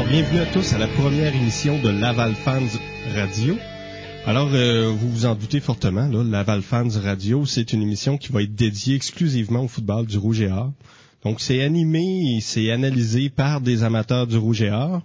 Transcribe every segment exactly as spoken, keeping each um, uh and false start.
Bienvenue à tous à la première émission de Laval Fans Radio. Alors, euh, vous vous en doutez fortement, là, Laval Fans Radio, c'est une émission qui va être dédiée exclusivement au football du Rouge et Or. Donc, c'est animé et c'est analysé par des amateurs du Rouge et Or.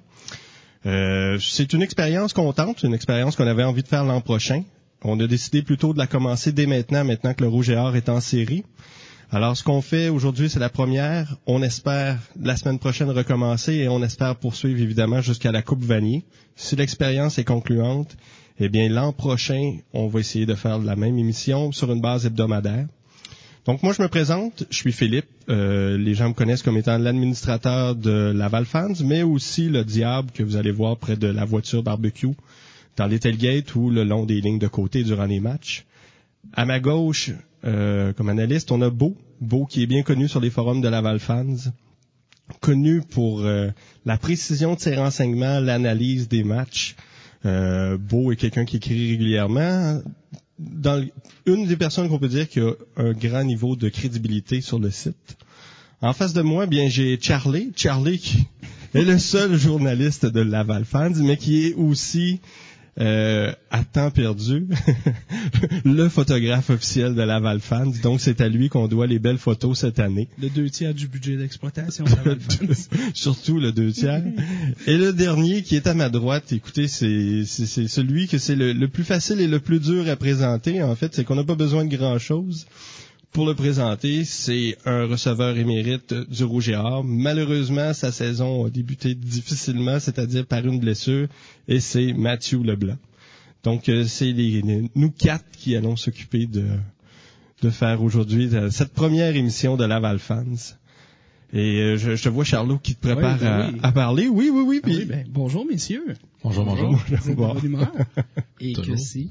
Euh, c'est une expérience qu'on tente, une expérience qu'on avait envie de faire l'an prochain. On a décidé plutôt de la commencer dès maintenant, maintenant que le Rouge et Or est en série. Alors, ce qu'on fait aujourd'hui, c'est la première. On espère la semaine prochaine recommencer et on espère poursuivre évidemment jusqu'à la Coupe Vanier. Si l'expérience est concluante, eh bien, l'an prochain, on va essayer de faire la même émission sur une base hebdomadaire. Donc, moi, je me présente. Je suis Philippe. Euh, les gens me connaissent comme étant l'administrateur de Laval Fans, mais aussi le diable que vous allez voir près de la voiture barbecue dans les tailgates ou le long des lignes de côté durant les matchs. À ma gauche, euh, comme analyste, on a Beau. Beau qui est bien connu sur les forums de Laval Fans, connu pour euh, la précision de ses renseignements, l'analyse des matchs. Euh, Beau est quelqu'un qui écrit régulièrement. Dans le, une des personnes qu'on peut dire qui a un grand niveau de crédibilité sur le site. En face de moi, bien, j'ai Charlie. Charlie qui est le seul journaliste de Laval Fans, mais qui est aussi Euh, à temps perdu, le photographe officiel de Laval Fans. Donc, c'est à lui qu'on doit les belles photos cette année. Le deux tiers du budget d'exploitation de Laval Fans. Surtout le deux tiers. Et le dernier qui est à ma droite, écoutez, c'est, c'est, c'est celui que c'est le, le plus facile et le plus dur à présenter. En fait, c'est qu'on n'a pas besoin de grand-chose. Pour le présenter, c'est un receveur émérite du Rouge et Or. Malheureusement, sa saison a débuté difficilement, c'est-à-dire par une blessure, et c'est Mathieu Leblanc. Donc, euh, c'est les, les, nous quatre qui allons s'occuper de, de faire aujourd'hui de, cette première émission de Laval Fans. Et euh, je, je te vois, Charlot, qui te prépare oui, ben oui. À, à parler. Oui, oui, oui. Ah oui ben, bonjour, messieurs. Bonjour, bonjour. bonjour. Vous êtes de bonne humeur? Et Toujours. Que si?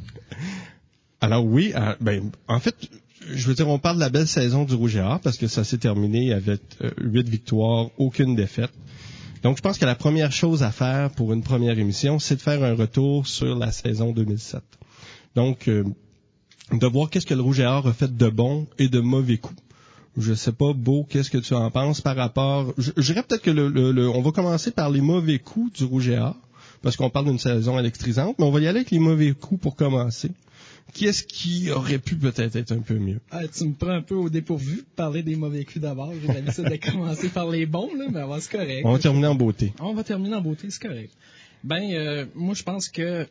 Alors oui, euh, ben, en fait... Je veux dire, on parle de la belle saison du Rouge et Or parce que ça s'est terminé avec euh, huit victoires, aucune défaite. Donc, je pense que la première chose à faire pour une première émission, c'est de faire un retour sur la saison deux mille sept. Donc, euh, de voir qu'est-ce que le Rouge et Or a fait de bon et de mauvais coups. Je sais pas, Beau, qu'est-ce que tu en penses par rapport... Je, je dirais peut-être que le, le, le, on va commencer par les mauvais coups du Rouge et Or parce qu'on parle d'une saison électrisante, mais on va y aller avec les mauvais coups pour commencer. Qu'est-ce qui aurait pu peut-être être un peu mieux? Ah, tu me prends un peu au dépourvu de parler des mauvais coups d'abord. J'ai l'habitude de commencer par les bons, là, mais c'est correct. On va terminer en beauté. On va terminer en beauté, c'est correct. Ben, euh, moi, je pense que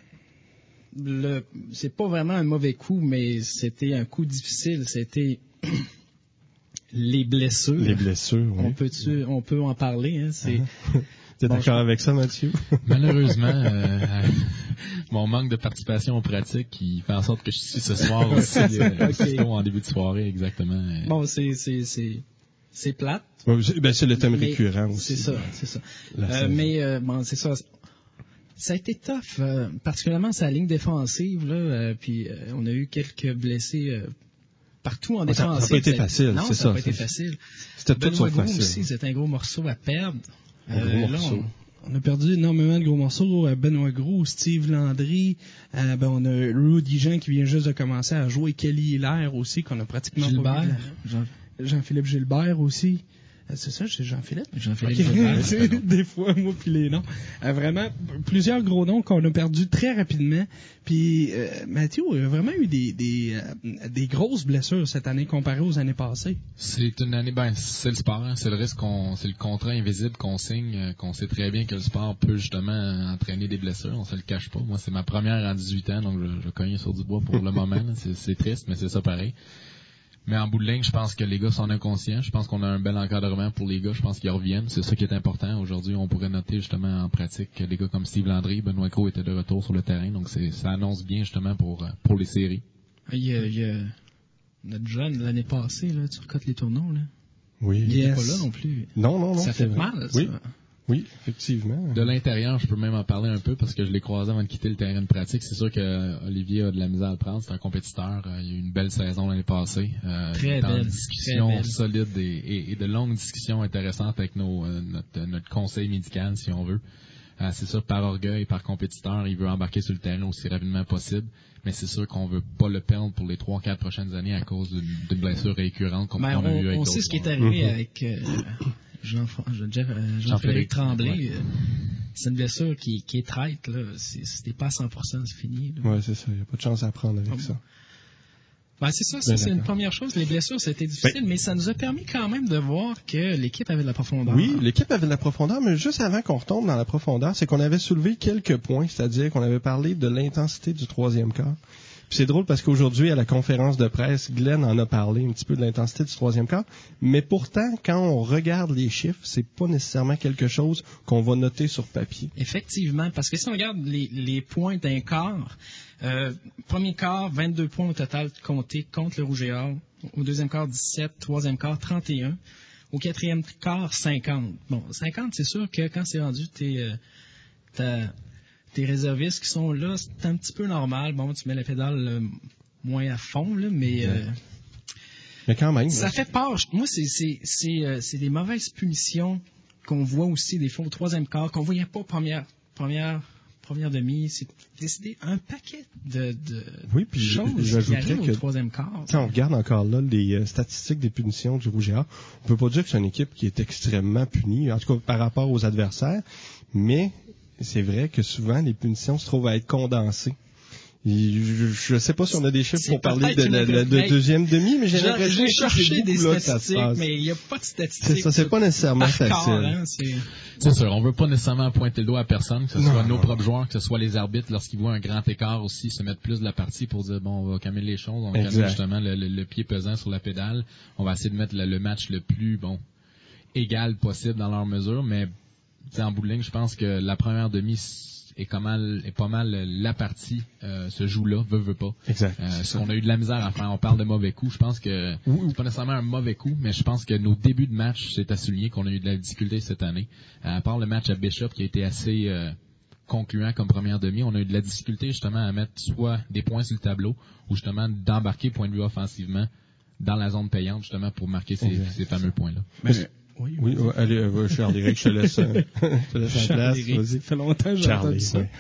le, c'est pas vraiment un mauvais coup, mais c'était un coup difficile. C'était les blessures. Les blessures, oui. On peut, on peut en parler, hein. C'est. Uh-huh. T'es bon, d'accord je... avec ça, Mathieu? Malheureusement, euh, mon manque de participation aux pratiques qui fait en sorte que je suis ce soir aussi, euh, okay. en début de soirée, exactement. Bon, c'est, c'est, c'est, c'est plate. Ouais, c'est, ben, c'est le thème récurrent aussi. C'est ça, c'est ça. Euh, mais, euh, bon, c'est ça. Ça a été tough, euh, particulièrement sa ligne défensive, là, euh, puis euh, on a eu quelques blessés, euh, partout en défensive. Ça n'a pas été facile, non, c'est ça. ça n'a pas été facile. C'était tout Benoît facile. aussi, c'était un gros morceau à perdre. Un gros euh, morceau. Là, on, on a perdu énormément de gros morceaux. Euh, Benoît Gros, Steve Landry, euh, ben on a Rudy Jean qui vient juste de commencer à jouer, Kelly Hilaire aussi, qu'on a pratiquement Gilbert. pas vu. Jean, Jean-Philippe Gilbert aussi. Euh, c'est ça, c'est Jean-Philippe? Jean-Philippe okay. Gilbert. Des fois, moi puis les noms. Euh, vraiment, plusieurs gros noms qu'on a perdus très rapidement. Puis euh, Mathieu a vraiment eu des, des, euh, des grosses blessures cette année comparées aux années passées. C'est une année, ben c'est le sport, hein, c'est le risque, qu'on, c'est le contrat invisible qu'on signe, euh, qu'on sait très bien que le sport peut justement entraîner des blessures, on se le cache pas. Moi, c'est ma première en dix-huit ans, donc je, je cogne sur du bois pour le moment. Là, c'est, c'est triste, mais c'est ça pareil. Mais en bout de ligne, je pense que les gars sont inconscients. Je pense qu'on a un bel encadrement pour les gars. Je pense qu'ils reviennent. C'est ça qui est important. Aujourd'hui, on pourrait noter justement en pratique que les gars comme Steve Landry, Benoît Gros étaient de retour sur le terrain. Donc c'est, ça annonce bien justement pour, pour les séries. Il y a, il y a notre jeune l'année passée, là, tu recotes les tournois, là. Oui. Il yes. n'est pas là non plus. Non, non, non. Ça fait vrai. mal, ça. Oui. Oui, effectivement. De l'intérieur, je peux même en parler un peu parce que je l'ai croisé avant de quitter le terrain de pratique. C'est sûr que Olivier a de la misère à le prendre. C'est un compétiteur. Il y a eu une belle saison l'année passée. Euh, très belle. Discussions très belle. solides et, et, et de longues discussions intéressantes avec nos, euh, notre, notre conseil médical, si on veut. Euh, c'est sûr, par orgueil, par compétiteur, il veut embarquer sur le terrain aussi rapidement possible. Mais c'est sûr qu'on veut pas le perdre pour les trois, quatre prochaines années à cause d'une, d'une blessure récurrente comme ben, on a on, eu avec on d'autres. sait ce qui est arrivé mm-hmm. avec... Euh, Jean, Jean, Jean, Jean-Philippe Tremblay. c'est une blessure qui, qui est traite, là. C'est, si t'es pas à cent pour cent, c'est fini, là. Ouais, c'est ça. Il n'y a pas de chance à prendre avec Ah, ça. Ben, c'est ça, ça Ben, c'est d'accord. une première chose. Les blessures, c'était difficile, Ben, mais ça nous a permis quand même de voir que l'équipe avait de la profondeur. Oui, l'équipe avait de la profondeur, mais juste avant qu'on retombe dans la profondeur, c'est qu'on avait soulevé quelques points, c'est-à-dire qu'on avait parlé de l'intensité du troisième quart. Puis c'est drôle parce qu'aujourd'hui, à la conférence de presse, Glenn en a parlé un petit peu de l'intensité du troisième quart, mais pourtant, quand on regarde les chiffres, c'est pas nécessairement quelque chose qu'on va noter sur papier. Effectivement, parce que si on regarde les, les points d'un quart, euh, premier quart, vingt-deux points au total comptés contre le Rouge et Or. Au deuxième quart, dix-sept. Troisième quart, trente et un. Au quatrième quart, cinquante. Bon, cinquante, c'est sûr que quand c'est rendu tes, euh, ta, tes réservistes qui sont là, c'est un petit peu normal. Bon, tu mets la pédale euh, moins à fond, là, mais... Euh, mais quand même... Ça là, fait peur. Moi, c'est, c'est, c'est, euh, c'est des mauvaises punitions qu'on voit aussi des fois au troisième quart, qu'on voyait pas première, première, première demi. C'est, c'est des- un paquet de, de Oui, puis choses qui j'ajouterais arrivent que au troisième quart. quand on regarde encore là les euh, statistiques des punitions du Rouge et Or, on peut pas dire que c'est une équipe qui est extrêmement punie, en tout cas par rapport aux adversaires, mais c'est vrai que souvent les punitions se trouvent à être condensées. Et je ne sais pas si on a des chiffres C'est pour parler de peut-être la, une la- de mais deuxième demi, mais j'ai J'ai, l'impression j'ai que cherché c'est des beaucoup là que ça se statistiques, passe. mais il n'y a pas de statistiques. C'est ça, c'est pas nécessairement par quart, facile. hein, c'est... C'est sûr, on veut pas nécessairement pointer le doigt à personne, que ce Non, soit nos non. propres joueurs, que ce soit les arbitres, lorsqu'ils voient un grand écart aussi, se mettre plus de la partie pour dire, bon, on va calmer les choses, on va Exact. calmer justement le, le- le pied pesant sur la pédale, on va essayer de mettre le, le match le plus, bon, égal possible dans leur mesure, mais tu sais, en bout de ligne, je pense que la première demi est, pas mal, est pas mal la partie euh, se joue là, veut, veut pas. Exact. Euh, c'est ce ça. qu'on a eu de la misère à faire, on parle de mauvais coups, je pense que c'est pas nécessairement un mauvais coup, mais je pense que nos débuts de match, c'est à souligner qu'on a eu de la difficulté cette année. Euh, à part le match à Bishop qui a été assez euh, concluant comme première demi, on a eu de la difficulté justement à mettre soit des points sur le tableau ou justement d'embarquer point de vue offensivement dans la zone payante justement pour marquer ces, Exact. ces fameux points-là. Mais, oui, Oui, ouais, allez, euh, Charles-Éric, je te laisse, euh, je te laisse la place, Charles-Éric, vas-y. ça fait longtemps que j'ai Charlie, entendu ça. ouais.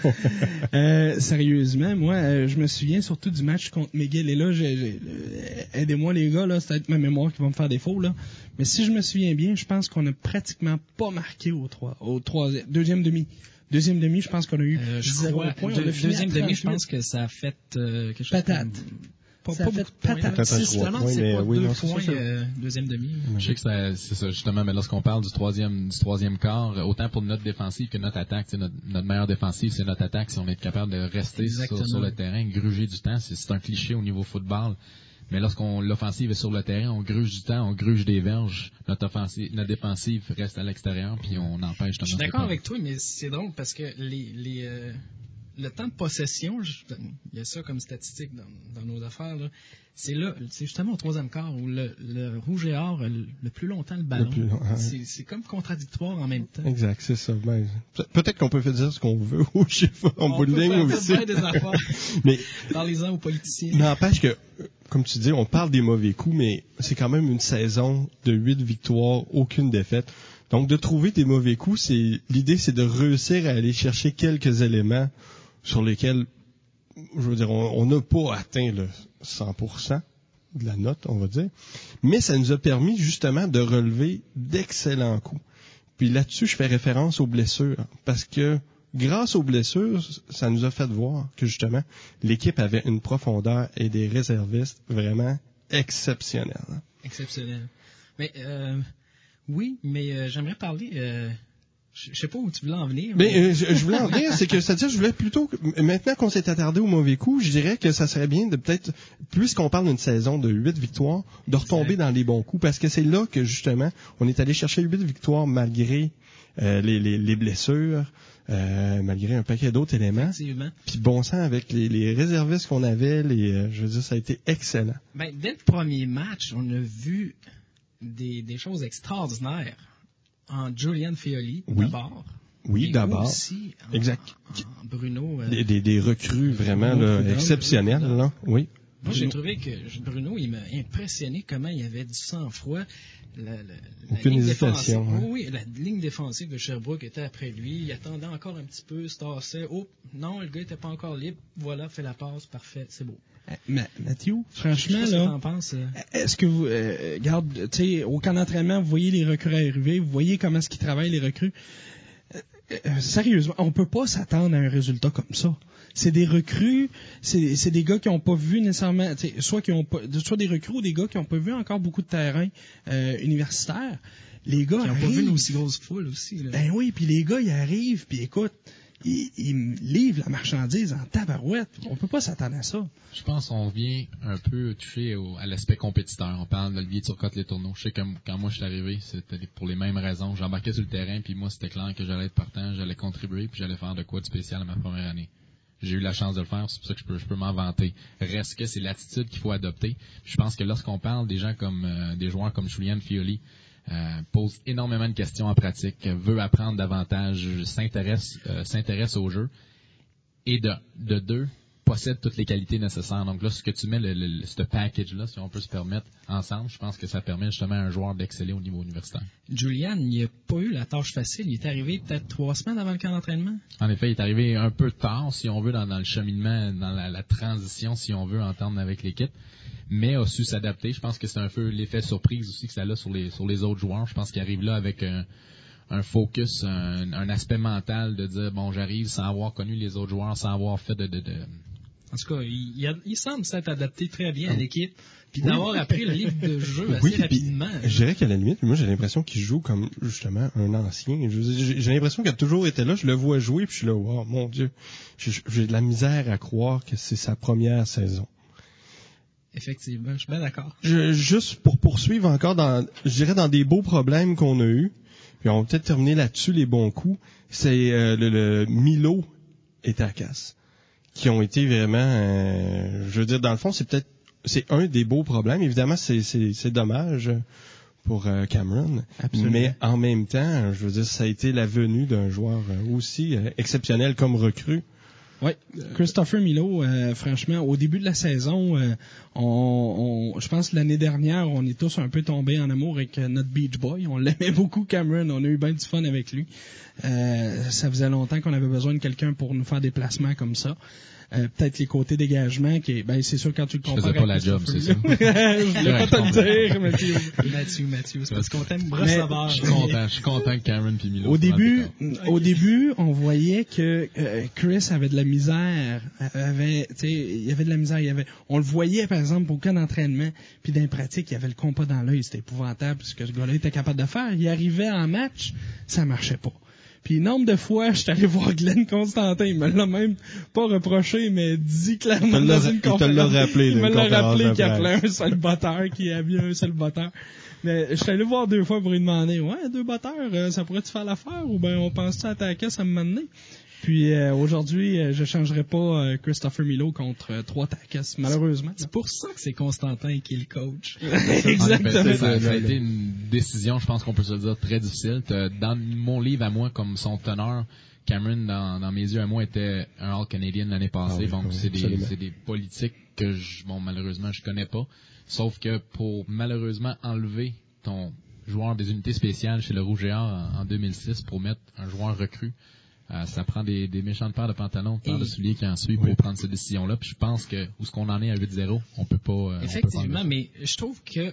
Euh, sérieusement, moi, euh, je me souviens surtout du match contre Miguel. Et là, j'ai, j'ai- euh, aidez-moi les gars, là, c'est peut-être ma mémoire qui va me faire défaut, là. Mais si je me souviens bien, je pense qu'on a pratiquement pas marqué au trois, au troisième, deuxième demi. Deuxième demi, je pense qu'on a eu Euh, je zéro crois, point. deux- On a fini à deuxième demi, je trente-huit. pense que ça a fait euh, quelque chose Patate. comme- Pas, Ça pas a fait beaucoup de points. patate. là. Peut-être un Si, trois je me demande points, si c'est mais pas oui, deux non, c'est points ça, ça- euh, deuxième demi. Je sais que ça, c'est ça, justement, mais lorsqu'on parle du troisième, du troisième quart, autant pour notre défensive que notre attaque, tu sais, notre, notre meilleure défensive, c'est notre attaque. Si on est capable de rester sur, Exactement. sur le terrain, gruger du temps, c'est, c'est un cliché au niveau football. Mais lorsqu'on l'offensive est sur le terrain, on gruge du temps, on gruge des verges. Notre offensive, notre défensive reste à l'extérieur, puis on empêche. Je suis d'accord avec toi, mais c'est drôle parce que les, les, euh, le temps de possession, je- il y a ça comme statistique dans, dans nos affaires, là. C'est là, c'est justement au troisième quart où le, le Rouge et Or a le, le plus longtemps le ballon. Le plus long, ouais. c'est, c'est comme contradictoire en même temps. Exact, c'est ça. Ben, pe- peut-être qu'on peut faire dire ce qu'on veut, ou je sais pas, en On bout de peut ligne faire aussi. bien des affaires. Mais Parlez-en aux politiciens. n'empêche que, comme tu dis, on parle des mauvais coups, mais c'est quand même une saison de huit victoires, aucune défaite. Donc, de trouver des mauvais coups, c'est l'idée, c'est de réussir à aller chercher quelques éléments sur lesquels, je veux dire, on on n'a pas atteint le cent pour cent de la note, on va dire, mais ça nous a permis justement de relever d'excellents coups. Puis là-dessus, je fais référence aux blessures, parce que grâce aux blessures, ça nous a fait voir que justement, l'équipe avait une profondeur et des réservistes vraiment exceptionnels. Exceptionnel. Mais euh, oui, mais euh, j'aimerais parler. Euh, je je sais pas où tu voulais en venir. Mais euh, je, je voulais en venir, c'est que c'est-à-dire, je voulais plutôt, que- maintenant qu'on s'est attardé aux mauvais coups, je dirais que ça serait bien de peut-être, puisqu'on parle d'une saison de huit victoires, de retomber Exact. dans les bons coups, parce que c'est là que justement, on est allé chercher huit victoires malgré euh, les, les, les blessures, euh, malgré un paquet d'autres éléments. Effectivement. Puis bon sang, avec les, les réservistes qu'on avait, les, euh, je veux dire, ça a été excellent. Ben, dès le premier match, on a vu des, des choses extraordinaires en Julian Feoli, Oui. d'abord. Oui, Et d'abord. aussi en, Exact. en Bruno. euh, Des, des, des recrues vraiment Bruno là, Prudhomme. exceptionnelles, là. Oui. Moi, j'ai Bruno. trouvé que Bruno, il m'a impressionné comment il avait du sang-froid. La, la, la Aucune ligne hésitation, défensive, hein. oui, oui, la ligne défensive de Sherbrooke était après lui. Il attendait encore un petit peu, se tassait. Oh, non, le gars était pas encore libre. Voilà, fait la passe, parfait, c'est beau. Euh, Ma- Mathieu, Je franchement, sais pas ce que là, t'en penses. euh. est-ce que vous, euh, garde, tu sais, au camp d'entraînement, vous voyez les recrues arriver, vous voyez comment est-ce qu'ils travaillent, les recrues. Euh, euh, sérieusement, on peut pas s'attendre à un résultat comme ça. C'est des recrues, c'est, c'est des gars qui ont pas vu nécessairement, soit qui ont pas, soit des recrues ou des gars qui ont pas vu encore beaucoup de terrain euh, universitaire. Les gars Qui n'ont arrivent, pas vu une aussi grosse foule aussi. Là. Ben oui, puis les gars ils arrivent, puis écoute, ils, ils livrent la marchandise en tabarouette. On peut pas s'attendre à ça. Je pense qu'on vient un peu toucher au, à l'aspect compétiteur. On parle d'Olivier Turcotte-Les-Tourneaux. Je sais que quand moi je suis arrivé, c'était pour les mêmes raisons. J'embarquais sur le terrain, puis moi c'était clair que j'allais être partant, j'allais contribuer, puis j'allais faire de quoi de spécial à ma première année. J'ai eu la chance de le faire, c'est pour ça que je peux, je peux m'en vanter. Reste que c'est l'attitude qu'il faut adopter. Je pense que lorsqu'on parle des gens comme euh, des joueurs comme Julian Fioli, euh, pose énormément de questions en pratique, veut apprendre davantage, s'intéresse, euh, s'intéresse au jeu, et de, de deux, possède toutes les qualités nécessaires. Donc là, ce que tu mets, le, le, ce package-là, si on peut se permettre, ensemble, je pense que ça permet justement à un joueur d'exceller au niveau universitaire. Julian, il n'a pas eu la tâche facile. Il est arrivé peut-être trois semaines avant le camp d'entraînement. En effet, il est arrivé un peu tard, si on veut, dans, dans le cheminement, dans la, la transition, si on veut, entendre avec l'équipe, mais a su s'adapter. Je pense que c'est un peu l'effet surprise aussi que ça a sur les, sur les autres joueurs. Je pense qu'il arrive là avec un, un focus, un, un aspect mental de dire, bon, j'arrive sans avoir connu les autres joueurs, sans avoir fait de... de, de En tout cas, il, il, a, il semble s'être adapté très bien à l'équipe, puis d'avoir appris le livre de jeu assez oui, rapidement. Je dirais qu'à la limite, moi j'ai l'impression qu'il joue comme justement un ancien. J'ai, j'ai l'impression qu'il a toujours été là, je le vois jouer, puis je suis là, wow, mon Dieu, j'ai, j'ai de la misère à croire que c'est sa première saison. Effectivement, je suis bien d'accord. Je, juste pour poursuivre encore dans, je dirais dans des beaux problèmes qu'on a eus, puis on va peut-être terminer là-dessus les bons coups, c'est euh, le, le Milo et Takas, qui ont été vraiment, euh, je veux dire, dans le fond, c'est peut-être, c'est un des beaux problèmes. Évidemment, c'est, c'est, c'est dommage pour euh, Cameron. Absolument. Mais en même temps, je veux dire, ça a été la venue d'un joueur aussi euh, exceptionnel comme recrue. Oui, Christopher Milo, euh, franchement, au début de la saison, euh, on, on, je pense que l'année dernière, on est tous un peu tombés en amour avec euh, notre Beach Boy. On l'aimait beaucoup, Cameron. On a eu bien du fun avec lui. Euh, ça faisait longtemps qu'on avait besoin de quelqu'un pour nous faire des placements comme ça. Euh, peut-être les côtés dégagement, qui est, ben c'est sûr quand tu le compares. Je faisais pas la job, c'est ça. Je voulais pas te le dire, Mathieu. Mathieu, Mathieu, c'est parce qu'on t'aime recevoir. Je suis content, je suis content que Cameron puis Milo. Au début, au début, on voyait que euh, Chris avait de la misère, avait, tu sais, il y avait de la misère, il y avait, on le voyait par exemple au cas d'entraînement, puis dans les pratiques, il y avait le compas dans l'œil, c'était épouvantable ce que ce gars-là était capable de faire. Il arrivait en match, ça marchait pas. Puis nombre de fois, je suis allé voir Glenn Constantin, il me l'a même pas reproché, mais dit clairement dans une conférence. Il te l'a rappelé, il me l'a rappelé qu'il appelait un seul botteur, qu'il avait un seul botteur. Mais je suis allé voir deux fois pour lui demander, ouais, deux botteurs, ça pourrait-tu faire l'affaire, ou ben on pense-tu attaquer, ça me mener? Puis euh, aujourd'hui, euh, je changerai pas euh, Christopher Milo contre euh, trois Takas, malheureusement. C'est pour ça que c'est Constantin qui est le coach. Exactement. Ça, ça a été une décision, je pense qu'on peut se le dire, très difficile. Dans mon livre à moi, comme son teneur, Cameron, dans, dans mes yeux à moi, était un All-Canadian l'année passée. Ah oui, donc, oui, c'est, des, c'est des politiques que, je, bon, malheureusement, je connais pas. Sauf que pour, malheureusement, enlever ton joueur des unités spéciales chez le Rouge et Or en, en deux mille six pour mettre un joueur recru, Euh, ça prend des, des méchantes paires de pantalons, de paires de souliers qui en suivent oui. pour prendre cette décision-là. Puis je pense que où ce qu'on en est à huit zéro, on peut pas. Euh, Effectivement, on peut mais je trouve que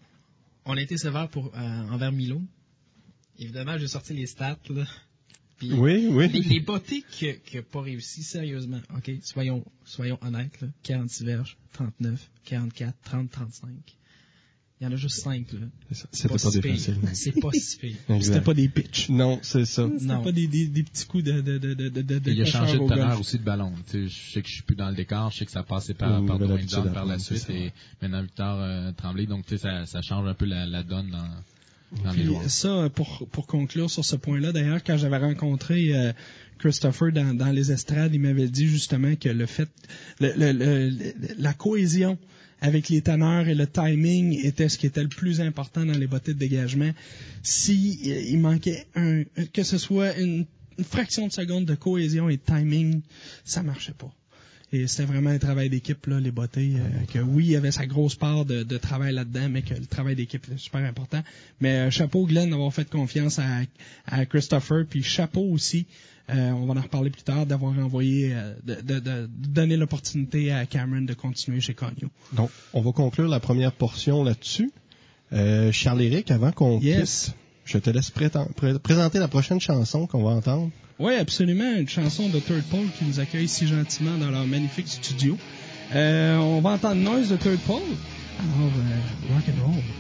on a été sévère pour euh, envers Milo. Évidemment, j'ai sorti les stats là. Puis, oui, oui. Les, les bottés qui n'a pas réussi, sérieusement. Ok, soyons soyons honnêtes là. quarante-six verges, trente-neuf, quarante-quatre, trente, trente-cinq. Il y en a juste cinq, là. C'est C'était pas, pas si des faciles. C'est pas si pire. C'était pas des pitchs. Non, c'est ça. C'était non. pas des, des, des petits coups de, de, de, de, de, de il a changé de teneur aussi de ballon. Tu sais, je sais que je suis plus dans le décor, je sais que ça passait par, par Dwayne John par la suite et maintenant Victor euh, Tremblay. Donc, tu sais, ça, ça change un peu la, la donne dans, dans Puis, les joueurs. Ça, pour, pour conclure sur ce point-là, d'ailleurs, quand j'avais rencontré euh, Christopher dans, dans les estrades, il m'avait dit justement que le fait, le, le, le, la cohésion avec les teneurs et le timing était ce qui était le plus important dans les bottées de dégagement. Si euh, il manquait un, que ce soit une, une fraction de seconde de cohésion et de timing, ça marchait pas. Et c'était vraiment un travail d'équipe, là, les bottées, euh, que oui, il y avait sa grosse part de, de travail là-dedans, mais que le travail d'équipe était super important. Mais euh, chapeau Glenn d'avoir fait confiance à, à Christopher, puis chapeau aussi, euh, on va en reparler plus tard, d'avoir envoyé, euh, de, de, de donner l'opportunité à Cameron de continuer chez Cogno. Donc, on va conclure la première portion là-dessus. Euh, Charles-Éric, avant qu'on yes. quitte, je te laisse préten- pré- présenter la prochaine chanson qu'on va entendre. Oui, absolument. Une chanson de Third Pole qui nous accueille si gentiment dans leur magnifique studio. Euh, on va entendre Noise de Third Pole. Alors, euh, rock and roll.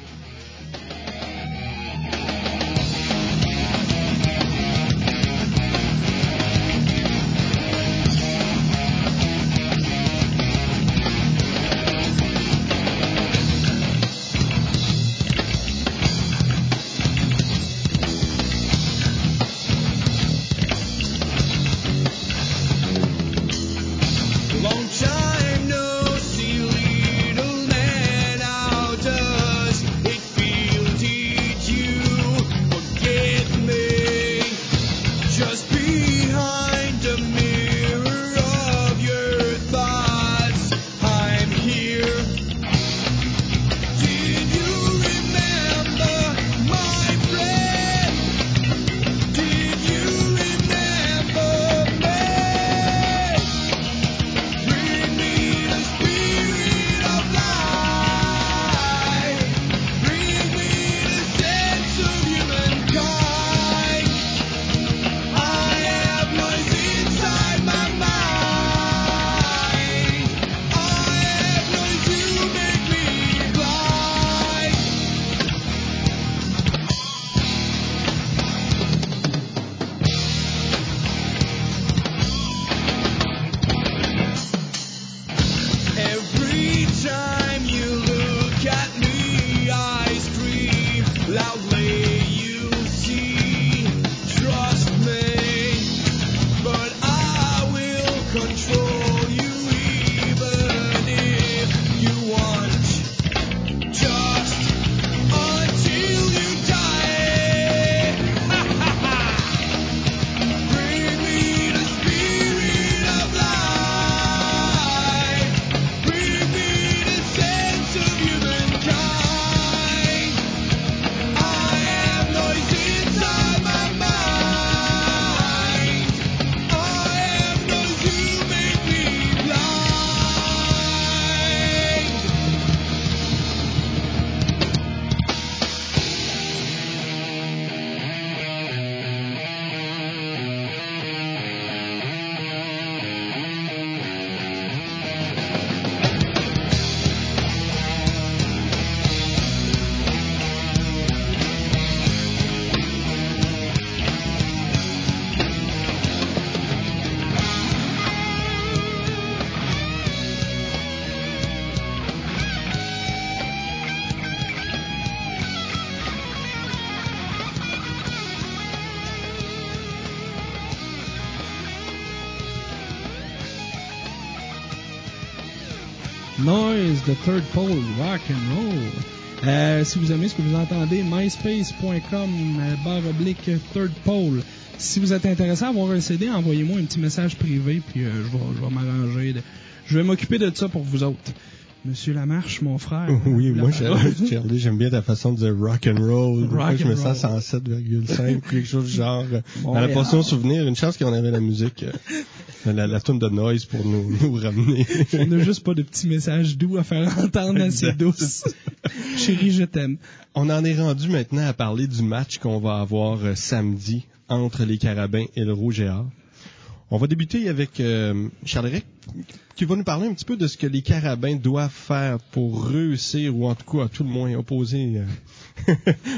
Noise de Third Pole, rock and roll. Euh, si vous aimez ce que vous entendez, myspace point com barre oblique Third Pole. Si vous êtes intéressé à avoir un C D, envoyez-moi un petit message privé, puis euh, je vais, je vais m'arranger. De, je vais m'occuper de ça pour vous autres. Monsieur Lamarche, mon frère. Oui, moi, Charlie, j'aime bien ta façon de dire rock and roll. Rock moi, je me and sens cent sept virgule cinq, quelque chose du genre. Bon, à la yeah. portion souvenir, une chance qu'on avait la musique, euh, la, la toune de Noise pour nous, nous ramener. On n'a juste pas de petits messages doux à faire entendre assez douces. Chérie, je t'aime. On en est rendu maintenant à parler du match qu'on va avoir euh, samedi entre les Carabins et le Rouge et Or. On va débuter avec euh, Charles-Éric, qui va nous parler un petit peu de ce que les Carabins doivent faire pour réussir, ou en tout cas, à tout le moins, opposer euh,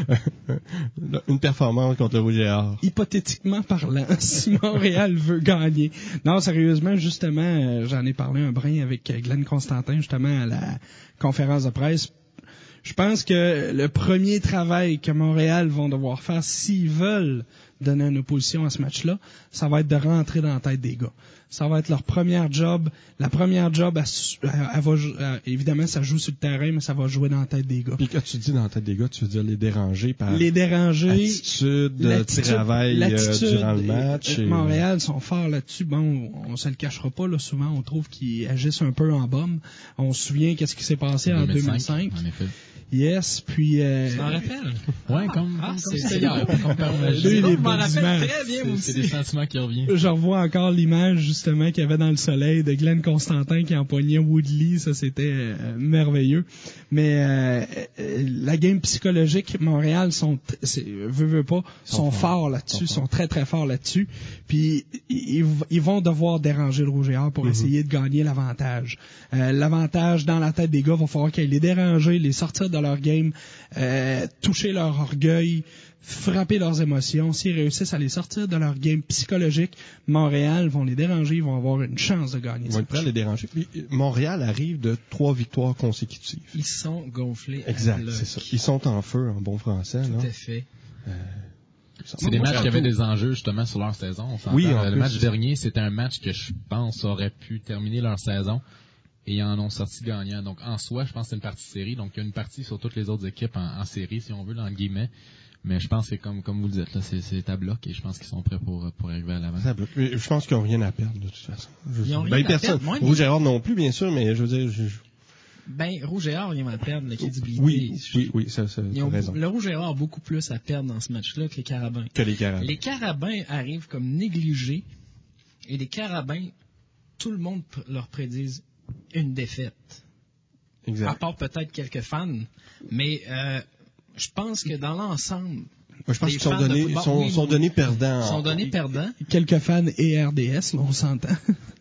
une performance contre le Rouge et Or. Hypothétiquement parlant, si Montréal veut gagner. Non, sérieusement, justement, euh, j'en ai parlé un brin avec Glenn Constantin, justement, à la conférence de presse. Je pense que le premier travail que Montréal vont devoir faire, s'ils veulent donner une opposition à ce match-là, ça va être de rentrer dans la tête des gars. Ça va être leur première job. La première job, elle, elle, elle va, elle, évidemment, ça joue sur le terrain, mais ça va jouer dans la tête des gars. Puis quand tu dis dans la tête des gars, tu veux dire les déranger par les déranger, attitude, l'attitude, travail l'attitude, euh, durant le match. Et, et... Montréal sont forts là-dessus. Bon, on se le cachera pas, là, souvent, on trouve qu'ils agissent un peu en bombe. On se souvient qu'est-ce qui s'est passé en deux mille cinq. En effet. Yes, puis... Euh, tu t'en rappelles? Ouais, comme, ah, comme c'est, c'est hier. Comme par magie. Lui, il est même. bon. rappelle très bien, moi C'est aussi. des sentiments qui reviennent. Je revois encore l'image, justement, qu'il y avait dans le soleil de Glenn Constantin qui empoignait Woodley. Ça, c'était euh, merveilleux. Mais euh, euh, la game psychologique, Montréal, sont, c'est, veut, veut pas, sont, sont forts, forts là-dessus, sont, sont très, très forts là-dessus. Puis, ils, ils vont devoir déranger le Rouge et Or pour mm-hmm. essayer de gagner l'avantage. Euh, l'avantage dans la tête des gars, il va falloir qu'ils les déranger, les sortir de leur game, euh, toucher leur orgueil, frapper leurs émotions. S'ils réussissent à les sortir de leur game psychologique, Montréal vont les déranger, ils vont avoir une chance de gagner. Ils vont être prêts à les déranger. Montréal arrive de trois victoires consécutives. Ils sont gonflés. Exact, c'est ça. Ils sont en feu, en bon français. Tout là. à fait. Euh, c'est des matchs qui avaient des enjeux justement sur leur saison. On oui, le plus, match dernier, c'était un match que je pense aurait pu terminer leur saison. Et ils en ont sorti gagnant. Donc, en soi, je pense que c'est une partie série. Donc, il y a une partie sur toutes les autres équipes en, en série, si on veut, là, en guillemets. Mais je pense que, comme, comme vous le dites, là, c'est, c'est à bloc et je pense qu'ils sont prêts pour, pour arriver à l'avant. C'est à bloc. Mais je pense qu'ils n'ont rien à perdre, de toute façon. Je ils n'ont ben, rien personne. à perdre. Moi, Rouge et Or non plus, bien sûr, mais je veux dire... Je... Ben, Rouge et Or, ils vont perdre la crédibilité. Oui, oui, oui, ça, ça, ils ont, raison. Le Rouge et Or a beaucoup plus à perdre dans ce match-là que les Carabins. Que les Carabins. Les Carabins arrivent comme négligés et les Carabins, tout le monde leur prédise une défaite. Exact. À part peut-être quelques fans, mais euh, je pense que dans l'ensemble, moi, je pense qu'ils sont donnés, football, sont, oui, sont donnés perdants. Ils sont donnés perdants. Quelques fans et R D S, là, on s'entend.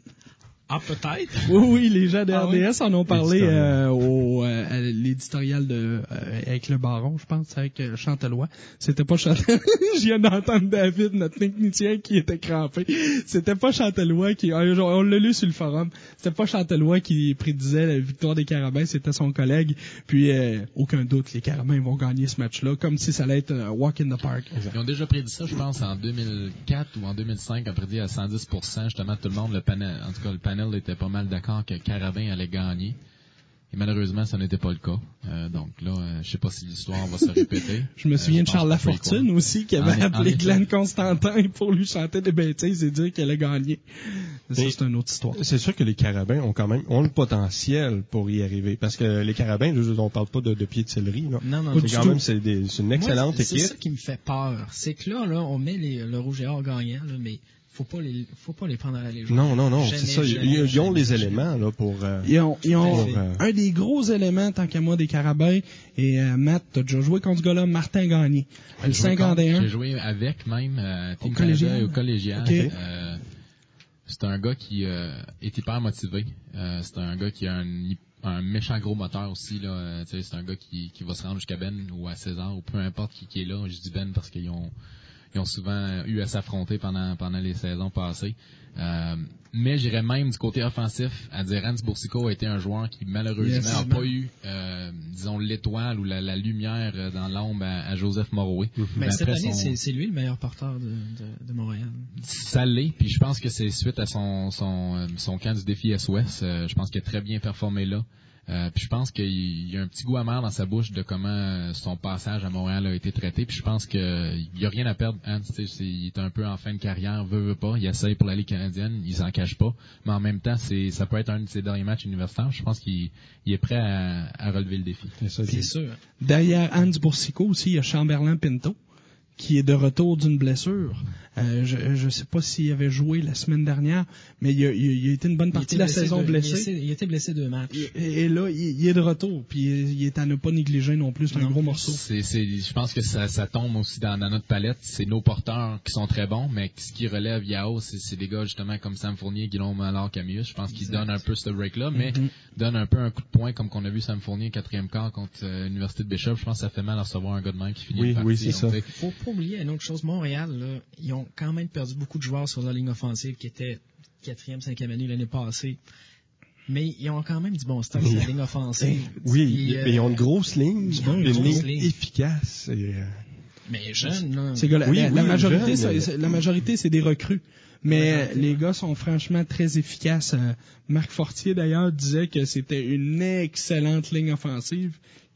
Ah, peut-être. Oui, oui, les gens de ah, R D S oui. en ont parlé euh, au euh, à l'éditorial de euh, avec le Baron, je pense, avec euh, Chantelois. C'était pas Chantelois. Je viens d'entendre David, notre technicien, qui était crampé. C'était pas Chantelois qui... On l'a lu sur le forum. C'était pas Chantelois qui prédisait la victoire des Carabins, c'était son collègue. Puis, euh, aucun doute, les Carabins vont gagner ce match-là, comme si ça allait être un walk in the park. Ils ont déjà prédit ça, je pense, en deux mille quatre ou en deux mille cinq, on a prédit à cent dix pour cent, justement, tout le monde, le panel, en tout cas, le panel était pas mal d'accord que Carabin allait gagner. Et malheureusement, ça n'était pas le cas. Euh, donc là, euh, je sais pas si l'histoire va se répéter. Je me souviens euh, de Charles Lafortune aussi, qui avait en, appelé en Glenn Constantin pour lui chanter des bêtises et dire qu'elle a gagné. Mais ça, c'est une autre histoire. C'est sûr que les Carabins ont quand même ont le potentiel pour y arriver. Parce que les Carabins, je, on parle pas de, de pied de céleri. Là. Non, non, c'est quand même c'est, des, c'est une excellente Moi, équipe. C'est ça qui me fait peur. C'est que là, là on met les, le Rouge et Or gagnant, là, mais faut pas les faut pas les prendre à la légère. Non, non, non, jamais, c'est ça. Jamais, ils, ils ont jamais, les jamais. éléments là pour. Euh, ils ont, ils ont pour, euh, un des gros éléments tant qu'à moi des Carabins. Et euh, Matt, t'as déjà joué contre ce gars-là, Martin Gagné, le cinquante et un. J'ai joué avec même euh, Team au collégial. et au collégial. Okay. Euh, c'est un gars qui euh, est hyper motivé. Euh, c'est un gars qui a un un méchant gros moteur aussi là. Euh, c'est un gars qui qui va se rendre jusqu'à Ben ou à César ou peu importe qui, qui est là. Je dis Ben parce qu'ils ont Ils ont souvent eu à s'affronter pendant pendant les saisons passées. Euh, mais j'irais même du côté offensif à dire Hans Boursicot a été un joueur qui malheureusement n'a pas eu, euh, disons, l'étoile ou la, la lumière dans l'ombre à, à Joseph Moroé. Mm-hmm. Mais cette année, son... c'est, c'est lui le meilleur porteur de, de, de Montréal. Ça l'est, puis je pense que c'est suite à son son son camp du défi S O S. Euh, je pense qu'il a très bien performé là. Euh, puis je pense qu'il y a un petit goût amer dans sa bouche de comment son passage à Montréal a été traité. Puis je pense qu'il n'y a rien à perdre. Hein, c'est, il est un peu en fin de carrière, veut, veut pas. Il essaye pour la Ligue canadienne, il s'en cache pas. Mais en même temps, c'est, ça peut être un de ses derniers matchs universitaires. Je pense qu'il il est prêt à, à relever le défi. C'est, ça, c'est sûr. Derrière Hans Boursicot aussi, il y a Chamberlain Pinto, qui est de retour d'une blessure. Euh, je je sais pas s'il avait joué la semaine dernière, mais il a, il a, il a été une bonne partie de la saison de, blessé. Il a été blessé deux matchs. Et, et là, il, il est de retour, puis il est à ne pas négliger non plus. C'est non, un gros morceau. C'est, c'est, je pense que ça, ça tombe aussi dans, dans notre palette. C'est nos porteurs qui sont très bons, mais ce qui relève Yao, c'est, c'est des gars justement comme Sam Fournier, Guillaume Mallard, Camillus. Je pense qu'ils donnent un peu ce break-là, mais mm-hmm. donnent un peu un coup de poing comme qu'on a vu Sam Fournier quatrième quart contre euh, l'Université de Bishop. Je pense que ça fait mal à recevoir un gars de même qui finit oui, une partie. Oui, c'est donc, ça. Faut pas oublier une autre chose. Montréal, là, ils ont quand même perdu beaucoup de joueurs sur la ligne offensive qui étaient quatrième, cinquième année l'année passée. Mais ils ont quand même du bon stock sur la ligne offensive. Oui, Puis, mais euh, ils ont une grosse ligne, une, une ligne, ligne efficace. Et, euh... Mais jeune, là. C'est que la, oui, la, oui, la majorité, jeune, c'est, la majorité, c'est des recrues. Mais euh, les gars sont franchement très efficaces. Euh, Marc Fortier, d'ailleurs, disait que c'était une excellente ligne offensive.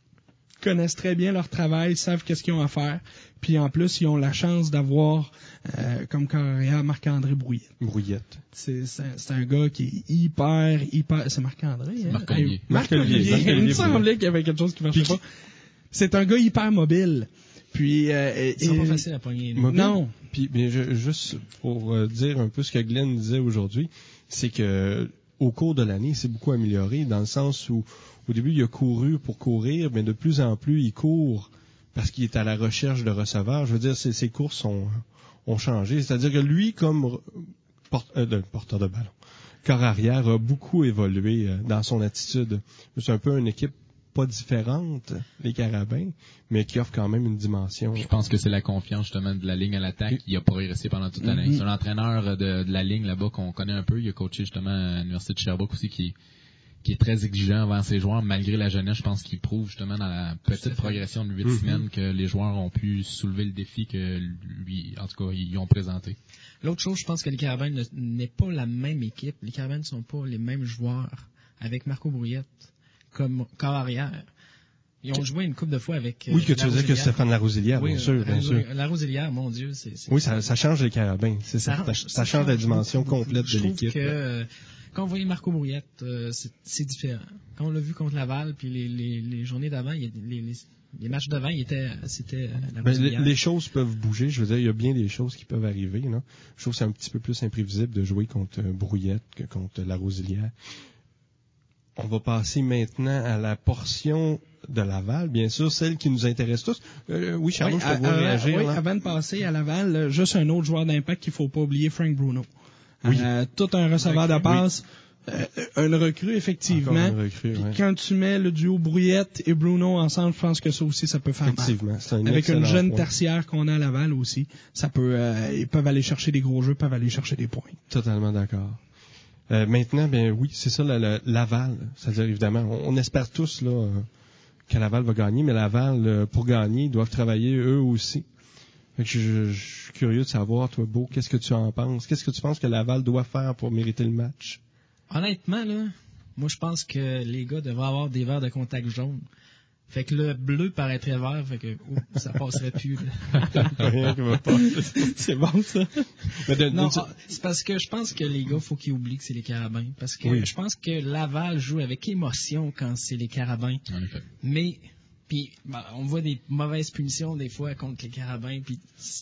Ils connaissent très bien leur travail, savent qu'est-ce qu'ils ont à faire. Puis en plus, ils ont la chance d'avoir euh, comme carrière Marc-André Brouillette. Brouillette. C'est, c'est, c'est un gars qui est hyper, hyper... C'est Marc-André, hein? Marc-Olivier. Marc-Olivier. Marc-Olivier. Il me semblait qu'il y avait quelque chose qui marchait pas. C'est un gars hyper mobile. Puis, euh, Ils sont et- pas faciles à pogner. là. Mobile. Non. Puis, bien, je- juste pour euh, dire un peu ce que Glenn disait aujourd'hui, c'est que au cours de l'année, il s'est beaucoup amélioré dans le sens où, au début, il a couru pour courir, mais de plus en plus, il court parce qu'il est à la recherche de receveurs. Je veux dire, ses, ses courses ont, ont changé. C'est-à-dire que lui, comme porte, euh, de, porteur de ballon, corps arrière, a beaucoup évolué euh, dans son attitude. C'est un peu une équipe pas différente, les Carabins, mais qui offre quand même une dimension. Je pense que c'est la confiance justement de la ligne à l'attaque. Il a progressé pendant toute l'année. Mm-hmm. C'est un entraîneur de, de la ligne là-bas qu'on connaît un peu. Il a coaché justement à l'Université de Sherbrooke aussi, qui, qui est très exigeant envers ses joueurs, malgré la jeunesse. Je pense qu'il prouve justement dans la petite progression de huit Mm-hmm. semaines que les joueurs ont pu soulever le défi que lui, en tout cas, ils ont présenté. L'autre chose, je pense que les Carabins ne- n'est pas la même équipe. Les Carabins ne sont pas les mêmes joueurs avec Marco Brouillette comme corps arrière. Ils ont joué une couple de fois avec. euh, Oui, que tu veux dire que Larosilière. Stéphane Larosilière, Oui, bien sûr, bien sûr. La Roselière, mon Dieu, c'est. c'est- Oui, ça, ça change les Carabins, c'est ça, certain. Ça, change la dimension complète je de trouve l'équipe. que euh, quand on voyait Marco Brouillette, euh, c'est, c'est différent. Quand on l'a vu contre Laval, puis les, les, les journées d'avant, il y a- les, les, les matchs d'avant, il était, c'était euh, la Ben, les, Roselière. les choses peuvent bouger. Je veux dire, il y a bien des choses qui peuvent arriver. Là. Je trouve que c'est un petit peu plus imprévisible de jouer contre euh, Brouillette que contre la Rosilière. On va passer maintenant à la portion de Laval, bien sûr, celle qui nous intéresse tous. Euh, oui, Charles, Oui, je te vois à- réagir. oui, là. avant de passer à Laval, euh, juste un autre joueur d'impact qu'il faut pas oublier, Frank Bruno. Oui. Euh, tout un receveur de passe, euh, une recrue, effectivement. Encore une recrue, Puis ouais. quand tu mets le duo Brouillette et Bruno ensemble, je pense que ça aussi, ça peut faire mal. Effectivement, c'est un Avec une excellent jeune point. tertiaire qu'on a à Laval aussi, ça peut, euh, ils peuvent aller chercher des gros jeux, peuvent aller chercher des points. Totalement d'accord. Euh, maintenant, ben oui, c'est ça, la, la- Laval. C'est-à-dire, évidemment, on, on espère tous là euh, que Laval va gagner, mais Laval, euh, pour gagner, ils doivent travailler eux aussi. Fait que je, je- je suis curieux de savoir, toi, Beau, qu'est-ce que tu en penses? Qu'est-ce que tu penses que Laval doit faire pour mériter le match? Honnêtement, là, moi, je pense que les gars devraient avoir des verres de contact jaune. Fait que le bleu paraîtrait vert, fait que oh, ça passerait plus. là. Rien qui va passer. C'est bon, ça. Mais de- Non, de- ah, c'est parce que je pense que les gars, faut qu'ils oublient que c'est les Carabins. Parce que Oui. je pense que Laval joue avec émotion quand c'est les Carabins. En effet. Mais, puis, ben, on voit des mauvaises punitions des fois contre les Carabins. Puis, c-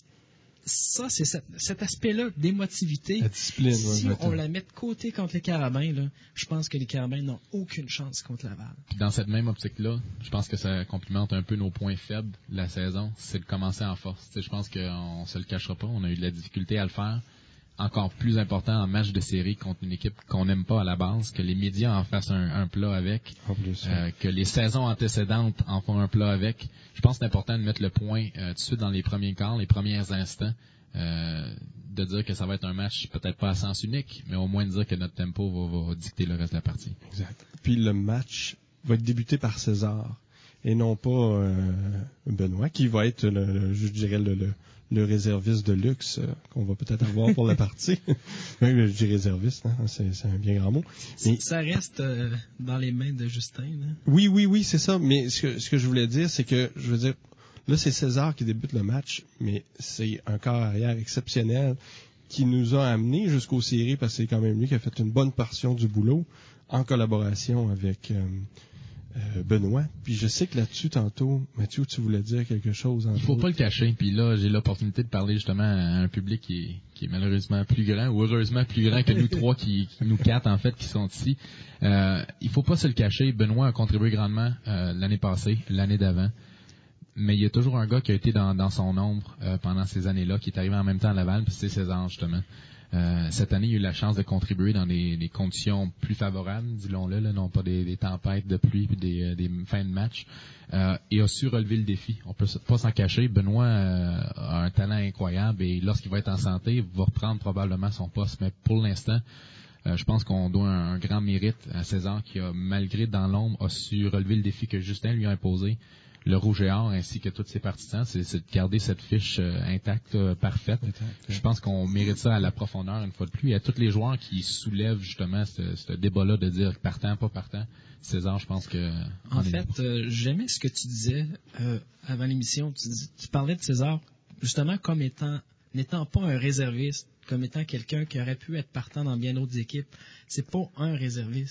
ça, c'est cet, cet aspect-là d'émotivité. La discipline, ouais, Si exactement. on la met de côté contre les Carabins, là, je pense que les Carabins n'ont aucune chance contre Laval. Puis dans cette même optique-là, je pense que ça complimente un peu nos points faibles de la saison, c'est de commencer en force. Tu sais, je pense qu'on se le cachera pas, on a eu de la difficulté à le faire. Encore plus important en match de série contre une équipe qu'on n'aime pas à la base, que les médias en fassent un, un plat avec, En plus, euh, que les saisons antécédentes en font un plat avec. Je pense que c'est important de mettre le point euh, tout de suite dans les premiers quarts, les premiers instants, euh, de dire que ça va être un match peut-être pas à sens unique, mais au moins de dire que notre tempo va, va dicter le reste de la partie. exact. Puis le match va être débuté par César et non pas euh, Benoît, qui va être, le, le- je dirais, le, le, le réserviste de luxe euh, qu'on va peut-être avoir pour la partie. Oui, je dis réserviste, hein, c'est, c'est un bien grand mot. Mais- Ça reste euh, dans les mains de Justin. Là. Oui, oui, oui, c'est ça. Mais ce que, ce que je voulais dire, c'est que, je veux dire, là, c'est César qui débute le match, mais c'est un corps arrière exceptionnel qui nous a amenés jusqu'aux séries parce que c'est quand même lui qui a fait une bonne portion du boulot en collaboration avec euh, euh, Benoît. Puis je sais que là-dessus, tantôt, Mathieu, tu voulais dire quelque chose. Il faut pas le cacher. Puis là, j'ai l'opportunité de parler justement à un public qui est, qui est malheureusement plus grand, ou heureusement plus grand que nous trois, qui, qui nous quatre en fait, qui sont ici. Euh, il faut pas se le cacher. Benoît a contribué grandement euh, l'année passée, l'année d'avant. Mais il y a toujours un gars qui a été dans, dans son ombre euh, pendant ces années-là, qui est arrivé en même temps à Laval, puis c'est César, justement. Euh, cette année, il a eu la chance de contribuer dans des, des conditions plus favorables, disons-le, là, non pas des, des tempêtes de pluie puis des, euh, des fins de match, euh, et a su relever le défi. On peut pas s'en cacher. Benoît euh, a un talent incroyable et lorsqu'il va être en santé, il va reprendre probablement son poste. Mais pour l'instant, euh, je pense qu'on doit un, un grand mérite à César qui a, malgré dans l'ombre, a su relever le défi que Justin lui a imposé. Le Rouge et Or ainsi que tous ses partisans, c'est, c'est de garder cette fiche euh, intacte, euh, parfaite. Je pense qu'on mérite ça à la profondeur une fois de plus. Et à tous les joueurs qui soulèvent justement ce, ce débat-là de dire partant, pas partant. César, je pense que... En on fait, est... euh, j'aimais ce que tu disais euh, avant l'émission. Tu, dis- tu parlais de César justement comme étant n'étant pas un réserviste, comme étant quelqu'un qui aurait pu être partant dans bien d'autres équipes. C'est pas un réserviste.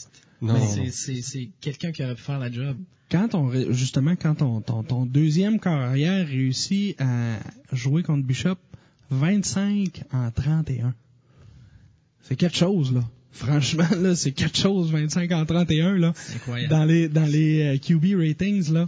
Non, Mais non, c'est, non. c'est, c'est quelqu'un qui aurait pu faire la job. Quand on, ré- justement, quand ton, ton, ton deuxième corps arrière réussit à jouer contre Bishop vingt-cinq en trente et un, c'est quelque chose, là. Franchement, là, c'est quelque chose, vingt-cinq en trente et un, là. C'est incroyable. Dans les, dans les euh, Q B ratings, là,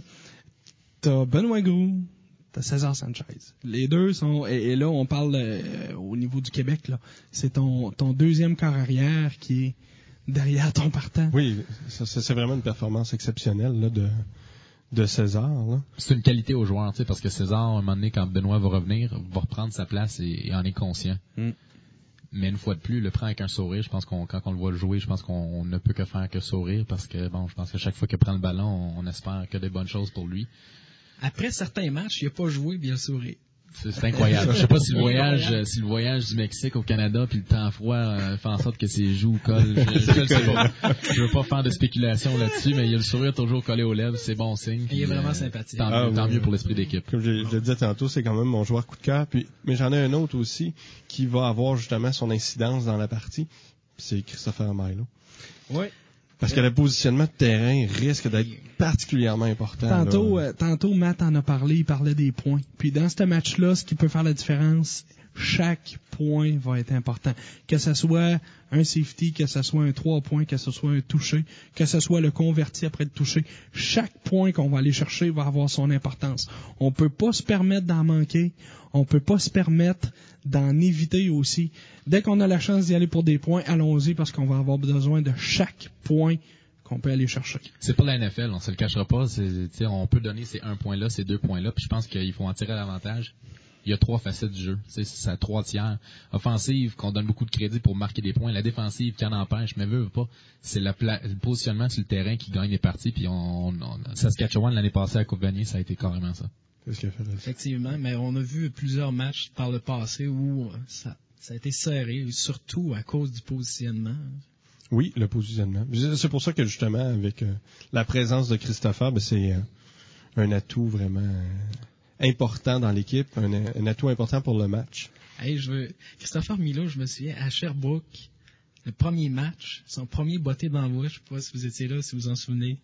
t'as Benoît Groux, t'as César Sanchez. Les deux sont, et, et là, on parle euh, au niveau du Québec, là. C'est ton, ton deuxième corps arrière qui est derrière ton partant. Oui, ça, ça, c'est vraiment une performance exceptionnelle là, de, de César. Là. C'est une qualité aux joueurs, tu sais, parce que César, à un moment donné, quand Benoît va revenir, va reprendre sa place et, et en est conscient. Mm. Mais une fois de plus, le prend avec un sourire. Je pense qu'on, quand on le voit jouer, je pense qu'on on ne peut que faire que sourire parce que, bon, je pense que chaque fois qu'il prend le ballon, on, on espère que des bonnes choses pour lui. Après certains matchs, il a pas joué bien sourire. C'est, c'est incroyable. Je sais pas si le voyage, euh, si le voyage du Mexique au Canada puis le temps froid euh, fait en sorte que ses joues collent. Je, je, je le sais pas. Je veux pas faire de spéculation là-dessus, mais il y a le sourire toujours collé aux lèvres, c'est bon signe. Il est puis, vraiment euh, sympathique. Tant, Ah, mieux, tant oui. mieux pour l'esprit d'équipe. Comme je, je le disais tantôt, c'est quand même mon joueur coup de cœur. Puis, mais j'en ai un autre aussi qui va avoir justement son incidence dans la partie. Puis c'est Christopher Milo. Oui. Parce que le positionnement de terrain risque d'être particulièrement important. Tantôt, là. euh, tantôt, Matt en a parlé, il parlait des points. Puis dans ce match-là, ce qui peut faire la différence, chaque point va être important. Que ce soit un safety, que ce soit un trois points, que ce soit un touché, que ce soit le converti après le touché, chaque point qu'on va aller chercher va avoir son importance. On peut pas se permettre d'en manquer. On peut pas se permettre d'en éviter aussi. Dès qu'on a la chance d'y aller pour des points, allons-y parce qu'on va avoir besoin de chaque point qu'on peut aller chercher. C'est pas la N F L, on se le cachera pas. C'est, tu sais, on peut donner ces un point là, ces deux points là, puis je pense qu'il faut en tirer l'avantage. Il y a trois facettes du jeu. Tu sais, c'est à trois tiers. Offensive, qu'on donne beaucoup de crédit pour marquer des points. La défensive, qui en empêche, mais veut, veut pas. C'est la pla- le positionnement sur le terrain qui gagne les parties. Puis on, on, on Saskatchewan l'année passée à Coupe Vanier, ça a été carrément ça. Qu'est-ce qu'il a fait là? Effectivement, mais on a vu plusieurs matchs par le passé où ça, ça a été serré, surtout à cause du positionnement. Oui, le positionnement. C'est pour ça que justement, avec euh, la présence de Christopher, ben, c'est euh, un atout vraiment euh, important dans l'équipe, un, un atout important pour le match. Hey, je veux... Christopher Milo, je me souviens, à Sherbrooke, le premier match, son premier botté d'envoi, je sais pas si vous étiez là, si vous en souvenez.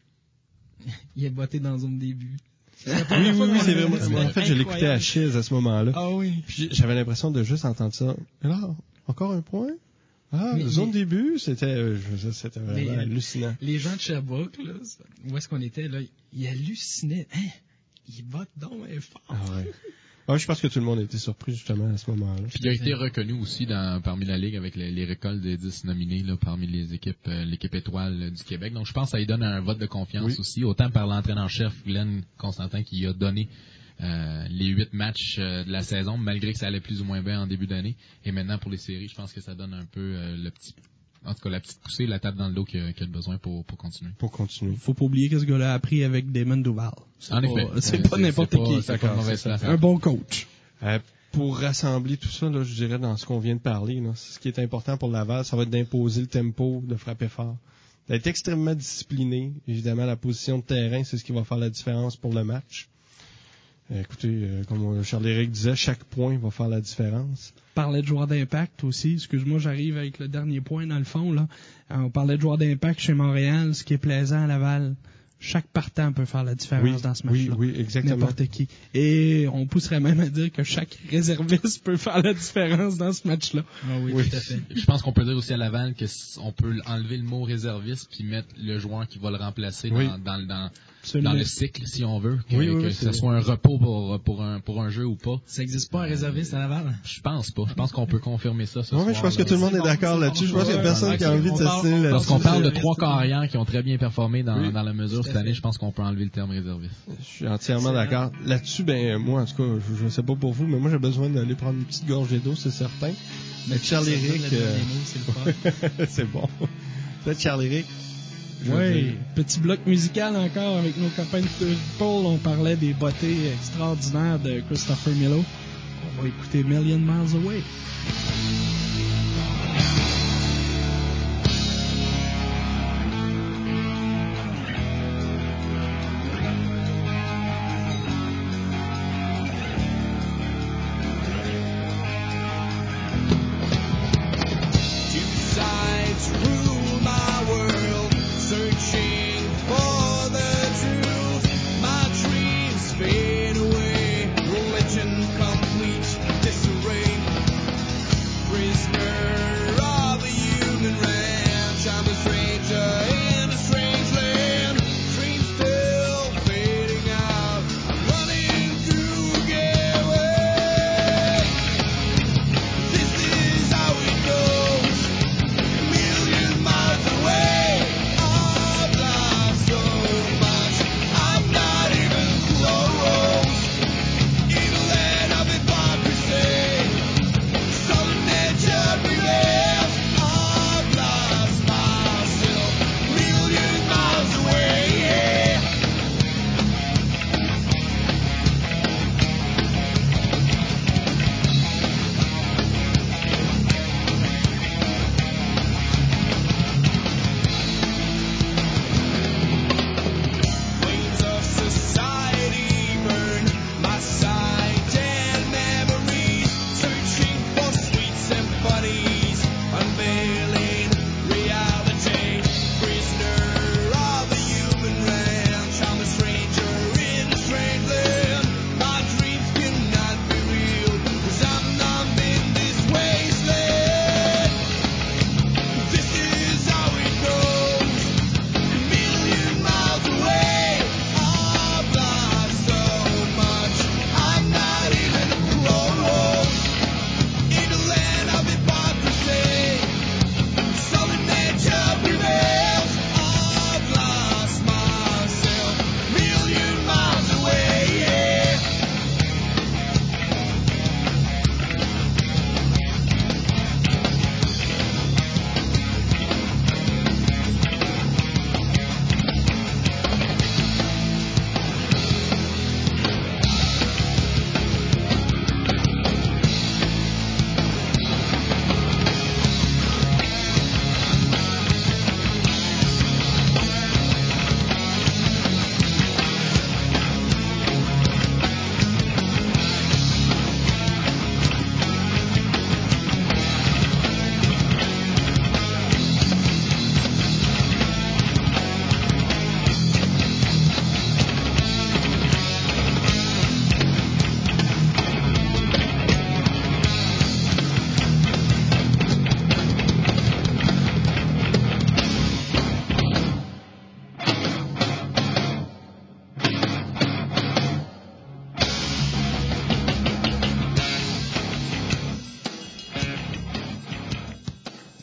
Il a botté dans zone début. Oui, oui, oui, c'est vraiment. C'était En fait, je l'écoutais à incroyable. Chiz à ce moment-là. Ah oui. Puis j'avais l'impression de juste entendre ça. Et là, encore un point? Ah, Mais- zone mais- début, c'était, euh, je- c'était vraiment Mais, euh, hallucinant. Les gens de Sherbrooke, là, où est-ce qu'on était, là, ils hallucinaient. Hein? Il botte donc mais fort. Ah ouais. Ouais, je pense que tout le monde a été surpris justement à ce moment-là. Puis il a été reconnu aussi dans, parmi la Ligue avec les, les récoltes des dix nominés là, parmi les équipes, euh, l'équipe étoile euh, du Québec. Donc je pense que ça lui donne un vote de confiance Oui. aussi, autant par l'entraîneur-chef Glenn Constantin qui a donné euh, les huit matchs euh, de la saison, malgré que ça allait plus ou moins bien en début d'année. Et maintenant pour les séries, je pense que ça donne un peu euh, le petit, en tout cas la petite poussée, la tape dans le dos qu'il a, qu'il a besoin pour, pour continuer. Pour continuer. Faut pas oublier que ce gars-là a appris avec Damon Duval. C'est En pas, effet. c'est Euh, pas n'importe c'est pas- qui. C'est pas une mauvaise place. Un bon coach. Euh, pour rassembler tout ça, là, je dirais dans ce qu'on vient de parler, là, ce qui est important pour Laval, ça va être d'imposer le tempo, de frapper fort, d'être extrêmement discipliné. Évidemment, la position de terrain, c'est ce qui va faire la différence pour le match. Euh, écoutez, euh, comme Charles-Éric disait, chaque point va faire la différence. On parlait de joueurs d'impact aussi. Excuse-moi, j'arrive avec le dernier point dans le fond, là. Euh, On parlait de joueurs d'impact chez Montréal, ce qui est plaisant à Laval. Chaque partant peut faire la différence Oui, dans ce oui, match-là. oui, exactement. N'importe qui. Et on pousserait même à dire que chaque réserviste peut faire la différence dans ce match-là. Ah oui, Oui. tout à fait. Je pense qu'on peut dire aussi à Laval que s- on peut enlever le mot réserviste puis mettre le joueur qui va le remplacer dans, Oui. dans, dans, Absolument. dans le cycle, si on veut, que, Oui, oui, que oui, ce c'est- soit un repos pour, pour, un, pour un jeu ou pas. Ça n'existe pas un réserviste à Laval? Je pense pas. Je pense qu'on peut confirmer ça ce Non, soir. mais je pense que là. tout le monde C'est est bon, d'accord c'est là-dessus. bon. Je pense qu'il n'y a Ouais, personne qui a ok, envie de on parle- s'assiner on là-dessus. Lorsqu'on parle de réserviste, trois tout le monde. carrières qui ont très bien performé dans, Oui. dans la mesure Tout à cette année, fait. je pense qu'on peut enlever le terme réserviste. Je suis entièrement d'accord. Là-dessus, ben moi, en tout cas, je ne sais pas pour vous, mais moi, j'ai besoin d'aller prendre une petite gorgée d'eau, c'est certain. Mais Charles-Éric, Ça donne le euh, dernier mot, c'est le fun. c'est bon. Peut-être Charles-Éric. je veux Oui, dire, petit bloc musical encore avec nos copains de Paul. On parlait des bottées extraordinaires de Christopher Milo. On va écouter Million Miles Away. Two sides rule my world.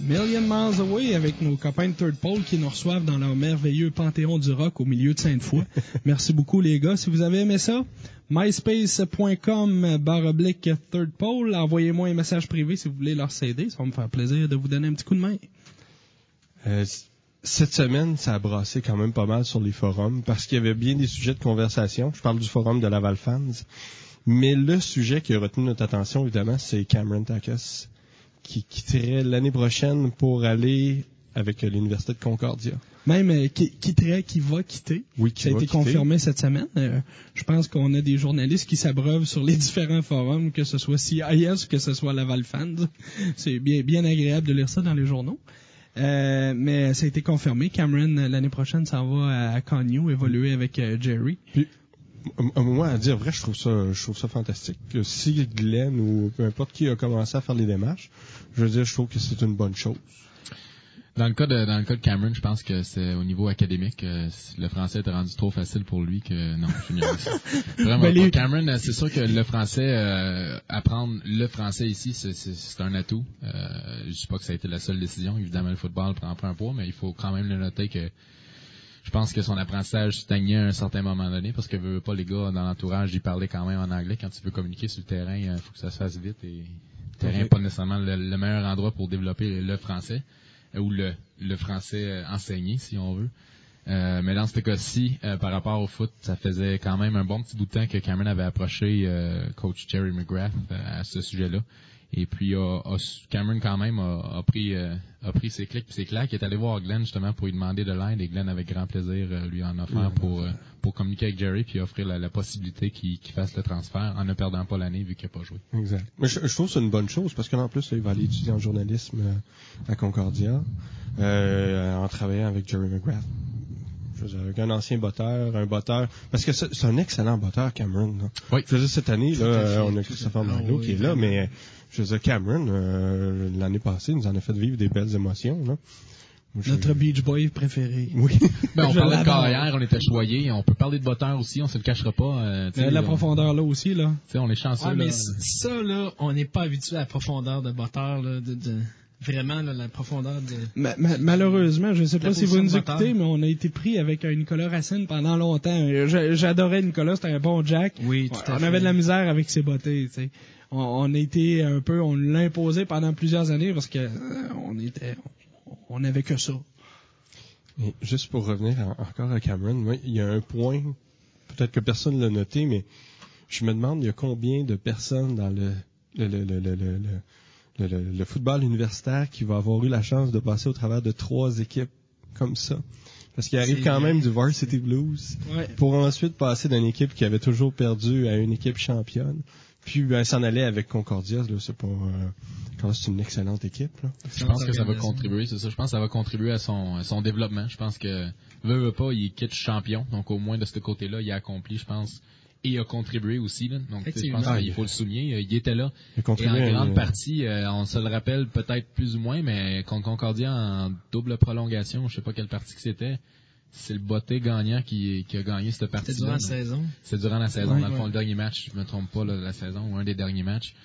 Million Miles Away avec nos copains de Third Pole qui nous reçoivent dans leur merveilleux panthéon du rock au milieu de Sainte-Foy. Merci beaucoup les gars. Si vous avez aimé ça, myspace.com barre oblique Third Pole. Envoyez-moi un message privé si vous voulez leur C D. Ça va me faire plaisir de vous donner un petit coup de main. Euh, cette semaine, ça a brassé quand même pas mal sur les forums parce qu'il y avait bien des sujets de conversation. Je parle du forum de Laval Fans. Mais le sujet qui a retenu notre attention, évidemment, c'est Cameron Takacs, qui quitterait l'année prochaine pour aller avec l'Université de Concordia. Même euh, qui quitterait, qui va quitter. Oui, qui Ça a va été quitter. confirmé cette semaine. Euh, je pense qu'on a des journalistes qui s'abreuvent sur les différents forums, que ce soit C I S, que ce soit Laval Fans. C'est bien, bien agréable de lire ça dans les journaux. Euh, mais ça a été confirmé. Cameron, l'année prochaine, s'en va à Connew, évoluer avec euh, Jerry. Puis, moi, à dire vrai, je trouve ça, je trouve ça fantastique. Que si Glenn ou peu importe qui a commencé à faire les démarches, je veux dire, je trouve que c'est une bonne chose. Dans le cas de dans le cas de Cameron, je pense que c'est au niveau académique, euh, le français était rendu trop facile pour lui que non, je n'irai ça. Vraiment Ben, pas. les... Cameron, euh, c'est sûr que le français, euh, apprendre le français ici, c'est, c'est, c'est un atout. Euh, je dis pas que ça a été la seule décision. Évidemment, le football prend pas un poids, mais il faut quand même le noter que je pense que son apprentissage stagnait à un certain moment donné parce que veut pas les gars dans l'entourage, ils parlaient quand même en anglais. Quand tu veux communiquer sur le terrain, il faut que ça se fasse vite et le terrain n'est pas nécessairement le, le meilleur endroit pour développer le français. Ou le, le français enseigné, si on veut. Euh, mais dans ce cas-ci, euh, par rapport au foot, ça faisait quand même un bon petit bout de temps que Cameron avait approché euh, coach Jerry McGrath euh, à ce sujet-là. Et puis, a, a, Cameron, quand même, a, a, pris, euh, a pris ses clics et ses claques. Il est allé voir Glenn, justement, pour lui demander de l'aide. Et Glenn, avec grand plaisir, euh, lui en offert oui, pour, euh, pour communiquer avec Jerry puis offrir la, la possibilité qu'il, qu'il fasse le transfert en ne perdant pas l'année vu qu'il n'a pas joué. Exact. Mais je, je trouve que c'est une bonne chose parce que en plus, là, il va aller étudier en journalisme euh, à Concordia euh, en travaillant avec Jerry McGrath. Je veux dire, avec un ancien botteur, un botteur, parce que c'est, c'est un excellent botteur, Cameron. Là. Oui. Je veux dire, cette année, là, euh, on a Christopher Marleau qui est là, mais je veux dire, Cameron, euh, l'année passée, nous en a fait vivre des belles émotions. Là. Je... Notre Beach Boy préféré. Oui. Ben, on parlait de carrière, on était choyés. On peut parler de botteur aussi, on se le cachera pas. Euh, euh, la on, profondeur là aussi, là. Tu sais, on est chanceux. Ouais, là. mais ça, là, on n'est pas habitué à la profondeur de botteur, là, de... de... Vraiment, là, la profondeur de... Ma, ma, malheureusement, je ne sais pas si vous nous écoutez, mais on a été pris avec un Nicolas Racine pendant longtemps. J'adorais Nicolas, c'était un bon Jack. Oui, tout à on fait. On avait de la misère avec ses bottées, tu sais. On, on a été un peu, on l'a imposé pendant plusieurs années parce que euh, on était, on n'avait que ça. Et juste pour revenir en, encore à Cameron, moi, il y a un point, peut-être que personne l'a noté, mais je me demande, il y a combien de personnes dans le, le, le, le, le, le Le, le, le football universitaire qui va avoir eu la chance de passer au travers de trois équipes comme ça. Parce qu'il arrive c'est quand même du Varsity Blues ouais. pour ensuite passer d'une équipe qui avait toujours perdu à une équipe championne. Puis ben, s'en aller avec Concordia, là, c'est pas euh, quand c'est une excellente équipe. Là. Je pense que ça va contribuer, c'est ça. Je pense que ça va contribuer à son, à son développement. Je pense que veut, veut pas, il quitte champion. Donc au moins de ce côté-là, il a accompli, je pense. Et a contribué aussi, là. Donc, je pense qu'il faut le souligner. Il était là. Il a et en grande une... partie, euh, on se le rappelle peut-être plus ou moins, mais contre Concordia en double prolongation, je sais pas quelle partie que c'était, c'est le botté gagnant qui, qui a gagné cette partie. C'était durant la saison. C'est durant la saison. Ouais, dans le fond, ouais. le dernier match, je me trompe pas, là, la saison, ou un des derniers matchs.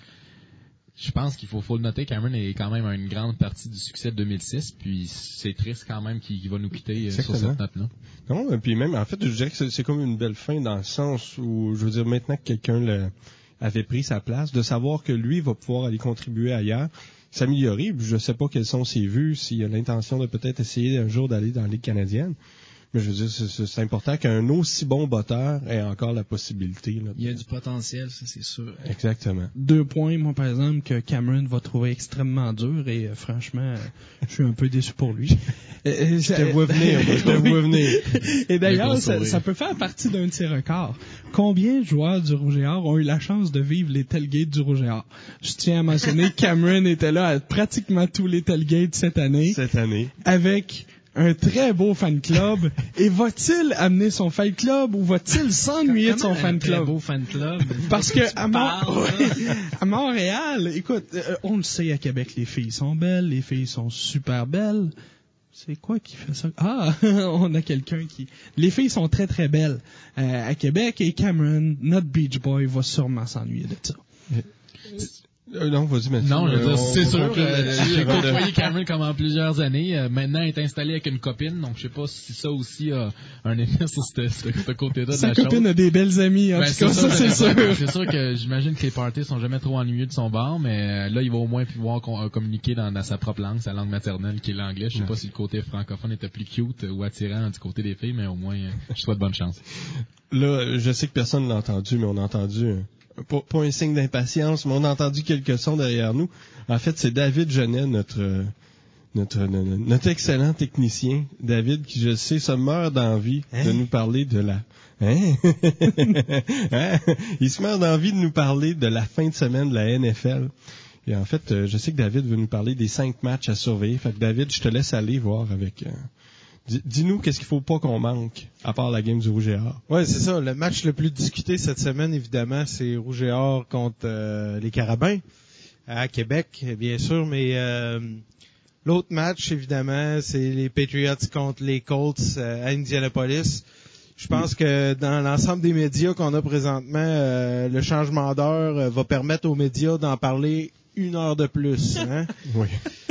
Je pense qu'il faut, faut le noter, Cameron est quand même une grande partie du succès de deux mille six, puis c'est triste quand même qu'il, qu'il va nous quitter euh, sur cette note-là. Non, et puis même, en fait, je dirais que c'est, c'est comme une belle fin dans le sens où, je veux dire, maintenant que quelqu'un le, avait pris sa place, de savoir que lui va pouvoir aller contribuer ailleurs, s'améliorer, je sais pas quelles sont ses vues, s'il a l'intention de peut-être essayer un jour d'aller dans la Ligue canadienne. Mais je veux dire, c'est, c'est important qu'un aussi bon botteur ait encore la possibilité. Là, il y a du potentiel, ça c'est sûr. Exactement. Deux points, moi par exemple, que Cameron va trouver extrêmement dur et euh, franchement, euh, je suis un peu déçu pour lui. je te vois venir, moi, je te vois venir. Et d'ailleurs, ça, ça peut faire partie d'un de ses records. Combien de joueurs du Rouge et Or ont eu la chance de vivre les tailgates du Rouge et Or? Je tiens à mentionner que Cameron était là à pratiquement tous les tailgates cette année. Cette année. Avec un très beau fan club. Et va-t-il amener son fan club ou va-t-il s'ennuyer de son fan club? Un très beau fan club. Parce que à, Mont- à Montréal, écoute, euh, on le sait à Québec, les filles sont belles, les filles sont super belles. C'est quoi qui fait ça? Ah, on a quelqu'un qui... Les filles sont très très belles euh, à Québec et Cameron, notre Beach Boy, va sûrement s'ennuyer de ça. Euh, non, vas-y, Mathieu. Non, je veux dire, Euh, c'est on- sûr. on- euh, J'ai avant de- côtoyé Cameron pendant plusieurs années. Euh, maintenant, elle est installée avec une copine, donc je sais pas si ça aussi a un effet sur ce, ce, ce côté-là de Sa la copine chose. a des belles amies, en Ben, tout cas, ça, c'est j'aurais sûr. dit. C'est sûr que j'imagine que les parties sont jamais trop ennuyeux de son bord, mais euh, là, il va au moins pouvoir con- euh, communiquer dans, dans sa propre langue, sa langue maternelle, qui est l'anglais. Je sais pas si le côté francophone était plus cute ou attirant du côté des filles, mais au moins, euh, je souhaite bonne chance. Là, je sais que personne l'a entendu, mais on a entendu, euh, pas, pas un signe d'impatience, mais on a entendu quelques sons derrière nous. En fait, c'est David Genet, notre, euh, notre, notre, notre excellent technicien. David, qui, je sais, se meurt d'envie Hein? de nous parler de la... Hein? Hein? Il se meurt d'envie de nous parler de la fin de semaine de la N F L. Et en fait, euh, je sais que David veut nous parler des cinq matchs à surveiller. Fait que David, je te laisse aller voir avec... Euh, dis- dis-nous qu'est-ce qu'il faut pas qu'on manque, à part la game du Rouge et Or. Ouais, c'est ça. Le match le plus discuté cette semaine, évidemment, c'est Rouge et Or contre euh, les Carabins à Québec, bien sûr. Mais euh, l'autre match, évidemment, c'est les Patriots contre les Colts euh, à Indianapolis. Je pense que dans l'ensemble des médias qu'on a présentement, euh, le changement d'heure euh, va permettre aux médias d'en parler une heure de plus. Hein? Oui.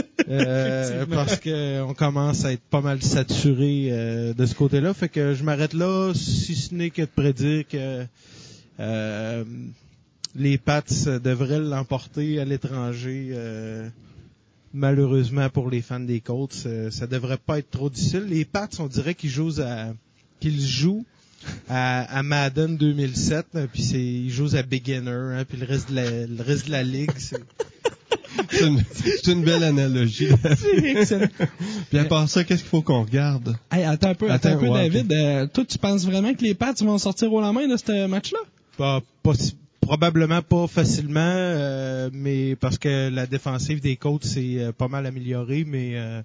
Euh, parce que on commence à être pas mal saturé euh, de ce côté-là. Fait que je m'arrête là, si ce n'est que de prédire que euh, les Pats devraient l'emporter à l'étranger. Euh, malheureusement pour les fans des Colts, euh, ça devrait pas être trop difficile. Les Pats, on dirait qu'ils jouent à qu'ils jouent à, à Madden deux mille sept, hein, puis c'est ils jouent à Beginner, hein, puis le reste de la, le reste de la ligue, c'est C'est une, c'est une belle analogie. C'est excellent. Puis à part ça, qu'est-ce qu'il faut qu'on regarde? Hey, attends un peu, attends, Attends, un peu, ouais, David. Euh, toi, tu penses vraiment que les Pats vont sortir au lendemain de ce match-là? pas, pas probablement pas facilement, euh, mais parce que la défensive des Colts s'est euh, pas mal améliorée, mais euh,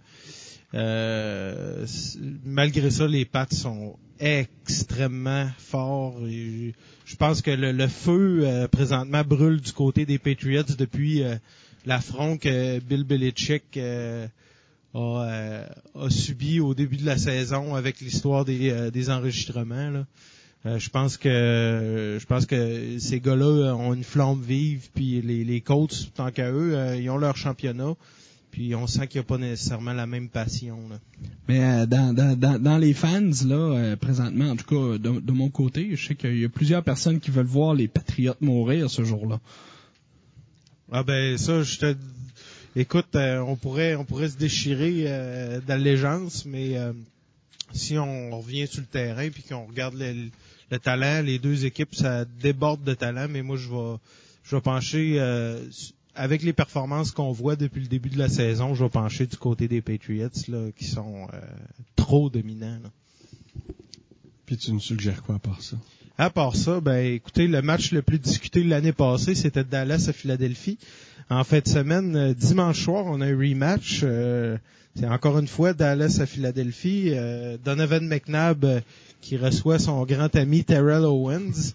euh, malgré ça, les Pats sont extrêmement forts. Et je pense que le, le feu euh, présentement brûle du côté des Patriots depuis euh, l'affront que Bill Belichick euh, a, euh, a subi au début de la saison avec l'histoire des, euh, des enregistrements. Là. Euh, je pense que je pense que ces gars-là ont une flamme vive, puis les, les coachs, tant qu'à eux, euh, ils ont leur championnat, puis on sent qu'il n'y a pas nécessairement la même passion. Là. Mais euh, dans, dans, dans, dans les fans, là, euh, présentement, en tout cas, de, de mon côté, je sais qu'il y a plusieurs personnes qui veulent voir les Patriotes mourir ce jour-là. Ah ben ça, je te écoute, euh, on pourrait on pourrait se déchirer euh, d'allégeance, mais euh, si on revient sur le terrain puis qu'on regarde le, le talent, les deux équipes, ça déborde de talent, mais moi je vais je vais pencher euh, avec les performances qu'on voit depuis le début de la saison, je vais pencher du côté des Patriots là, qui sont euh, trop dominants. Là. Puis tu nous suggères quoi à part ça? À part ça, ben écoutez, le match le plus discuté l'année passée, c'était Dallas à Philadelphie. En fin de semaine, euh, dimanche soir, on a un rematch. Euh, c'est encore une fois Dallas à Philadelphie. Euh, Donovan McNabb euh, qui reçoit son grand ami Terrell Owens.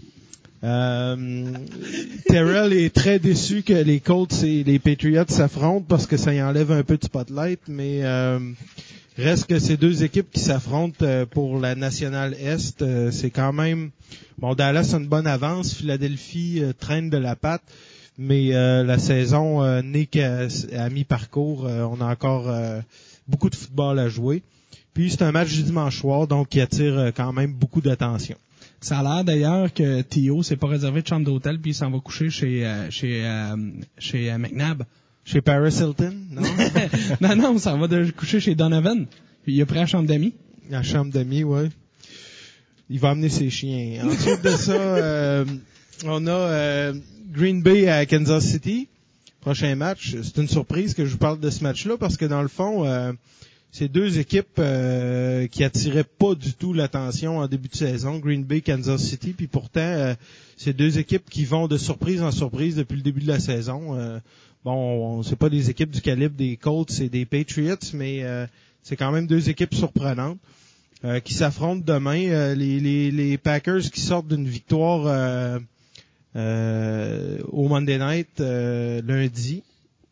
Euh, Terrell est très déçu que les Colts et les Patriots s'affrontent parce que ça y enlève un peu de spotlight, mais euh, reste que ces deux équipes qui s'affrontent euh, pour la Nationale Est, euh, c'est quand même... Bon, Dallas a une bonne avance, Philadelphie euh, traîne de la patte, mais euh, la saison euh, n'est qu'à à mi-parcours. Euh, on a encore euh, beaucoup de football à jouer. Puis c'est un match du dimanche soir, donc qui attire euh, quand même beaucoup d'attention. Ça a l'air d'ailleurs que Théo s'est pas réservé de chambre d'hôtel puis il s'en va coucher chez euh, chez euh, chez euh, McNabb. Chez Paris Hilton, non? non, non, ça va de coucher chez Donovan. Puis il a pris la chambre d'amis. La chambre d'amis, ouais. Il va amener ses chiens. Ensuite de ça, euh, on a euh, Green Bay à Kansas City. Prochain match. C'est une surprise que je vous parle de ce match-là parce que dans le fond, euh, c'est deux équipes euh, qui attiraient pas du tout l'attention en début de saison. Green Bay, Kansas City. Puis pourtant, euh, c'est deux équipes qui vont de surprise en surprise depuis le début de la saison. Euh, bon, c'est pas des équipes du calibre des Colts et des Patriots, mais euh, c'est quand même deux équipes surprenantes. Euh, qui s'affrontent demain. Euh, les, les, les Packers qui sortent d'une victoire euh, euh, au Monday Night euh, lundi.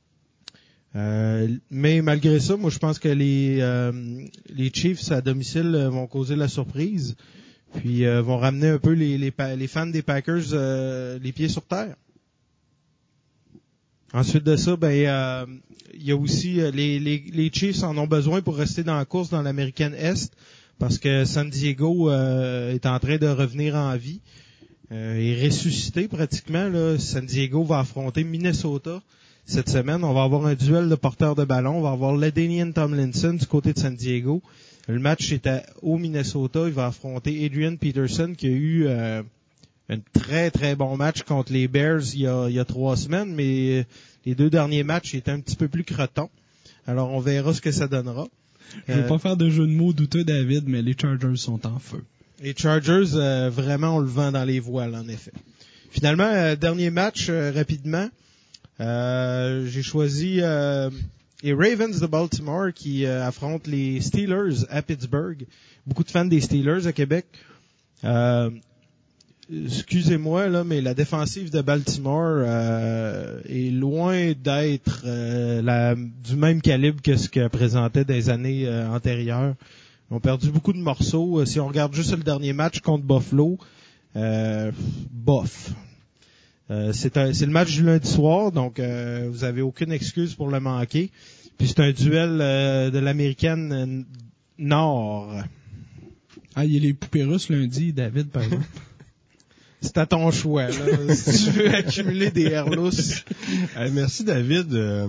Euh, mais malgré ça, moi je pense que les euh, les Chiefs à domicile euh, vont causer la surprise, puis euh, vont ramener un peu les les, les fans des Packers euh, les pieds sur terre. Ensuite de ça, ben euh, il y a aussi euh, les, les, les Chiefs en ont besoin pour rester dans la course dans l'Américaine Est parce que San Diego euh, est en train de revenir en vie euh, et ressusciter pratiquement. Là. San Diego va affronter Minnesota cette semaine. On va avoir un duel de porteurs de ballon. On va avoir LaDainian Tomlinson du côté de San Diego. Le match est à, au Minnesota. Il va affronter Adrian Peterson qui a eu euh, un très très bon match contre les Bears il y a, il y a trois semaines, mais les deux derniers matchs étaient un petit peu plus crotons. Alors on verra ce que ça donnera. Je veux euh, pas faire de jeu de mots douteux, David, mais les Chargers sont en feu. Les Chargers, euh, vraiment, on le vend dans les voiles, en effet. Finalement, euh, dernier match, euh, rapidement, euh, j'ai choisi euh, les Ravens de Baltimore qui euh, affrontent les Steelers à Pittsburgh. Beaucoup de fans des Steelers à Québec. Euh, excusez-moi, là, mais la défensive de Baltimore euh, est loin d'être euh, la, du même calibre que ce que présentait des années euh, antérieures. Ils ont perdu beaucoup de morceaux. Si on regarde juste le dernier match contre Buffalo, euh, bof. Euh, c'est, un, c'est le match du lundi soir, donc euh, vous avez aucune excuse pour le manquer. Puis c'est un duel euh, de l'américaine euh, Nord. Ah, il y a les poupées russes lundi, David, par exemple. C'est à ton choix, là. Si tu veux accumuler des airlousses. Hey, merci, David. Euh,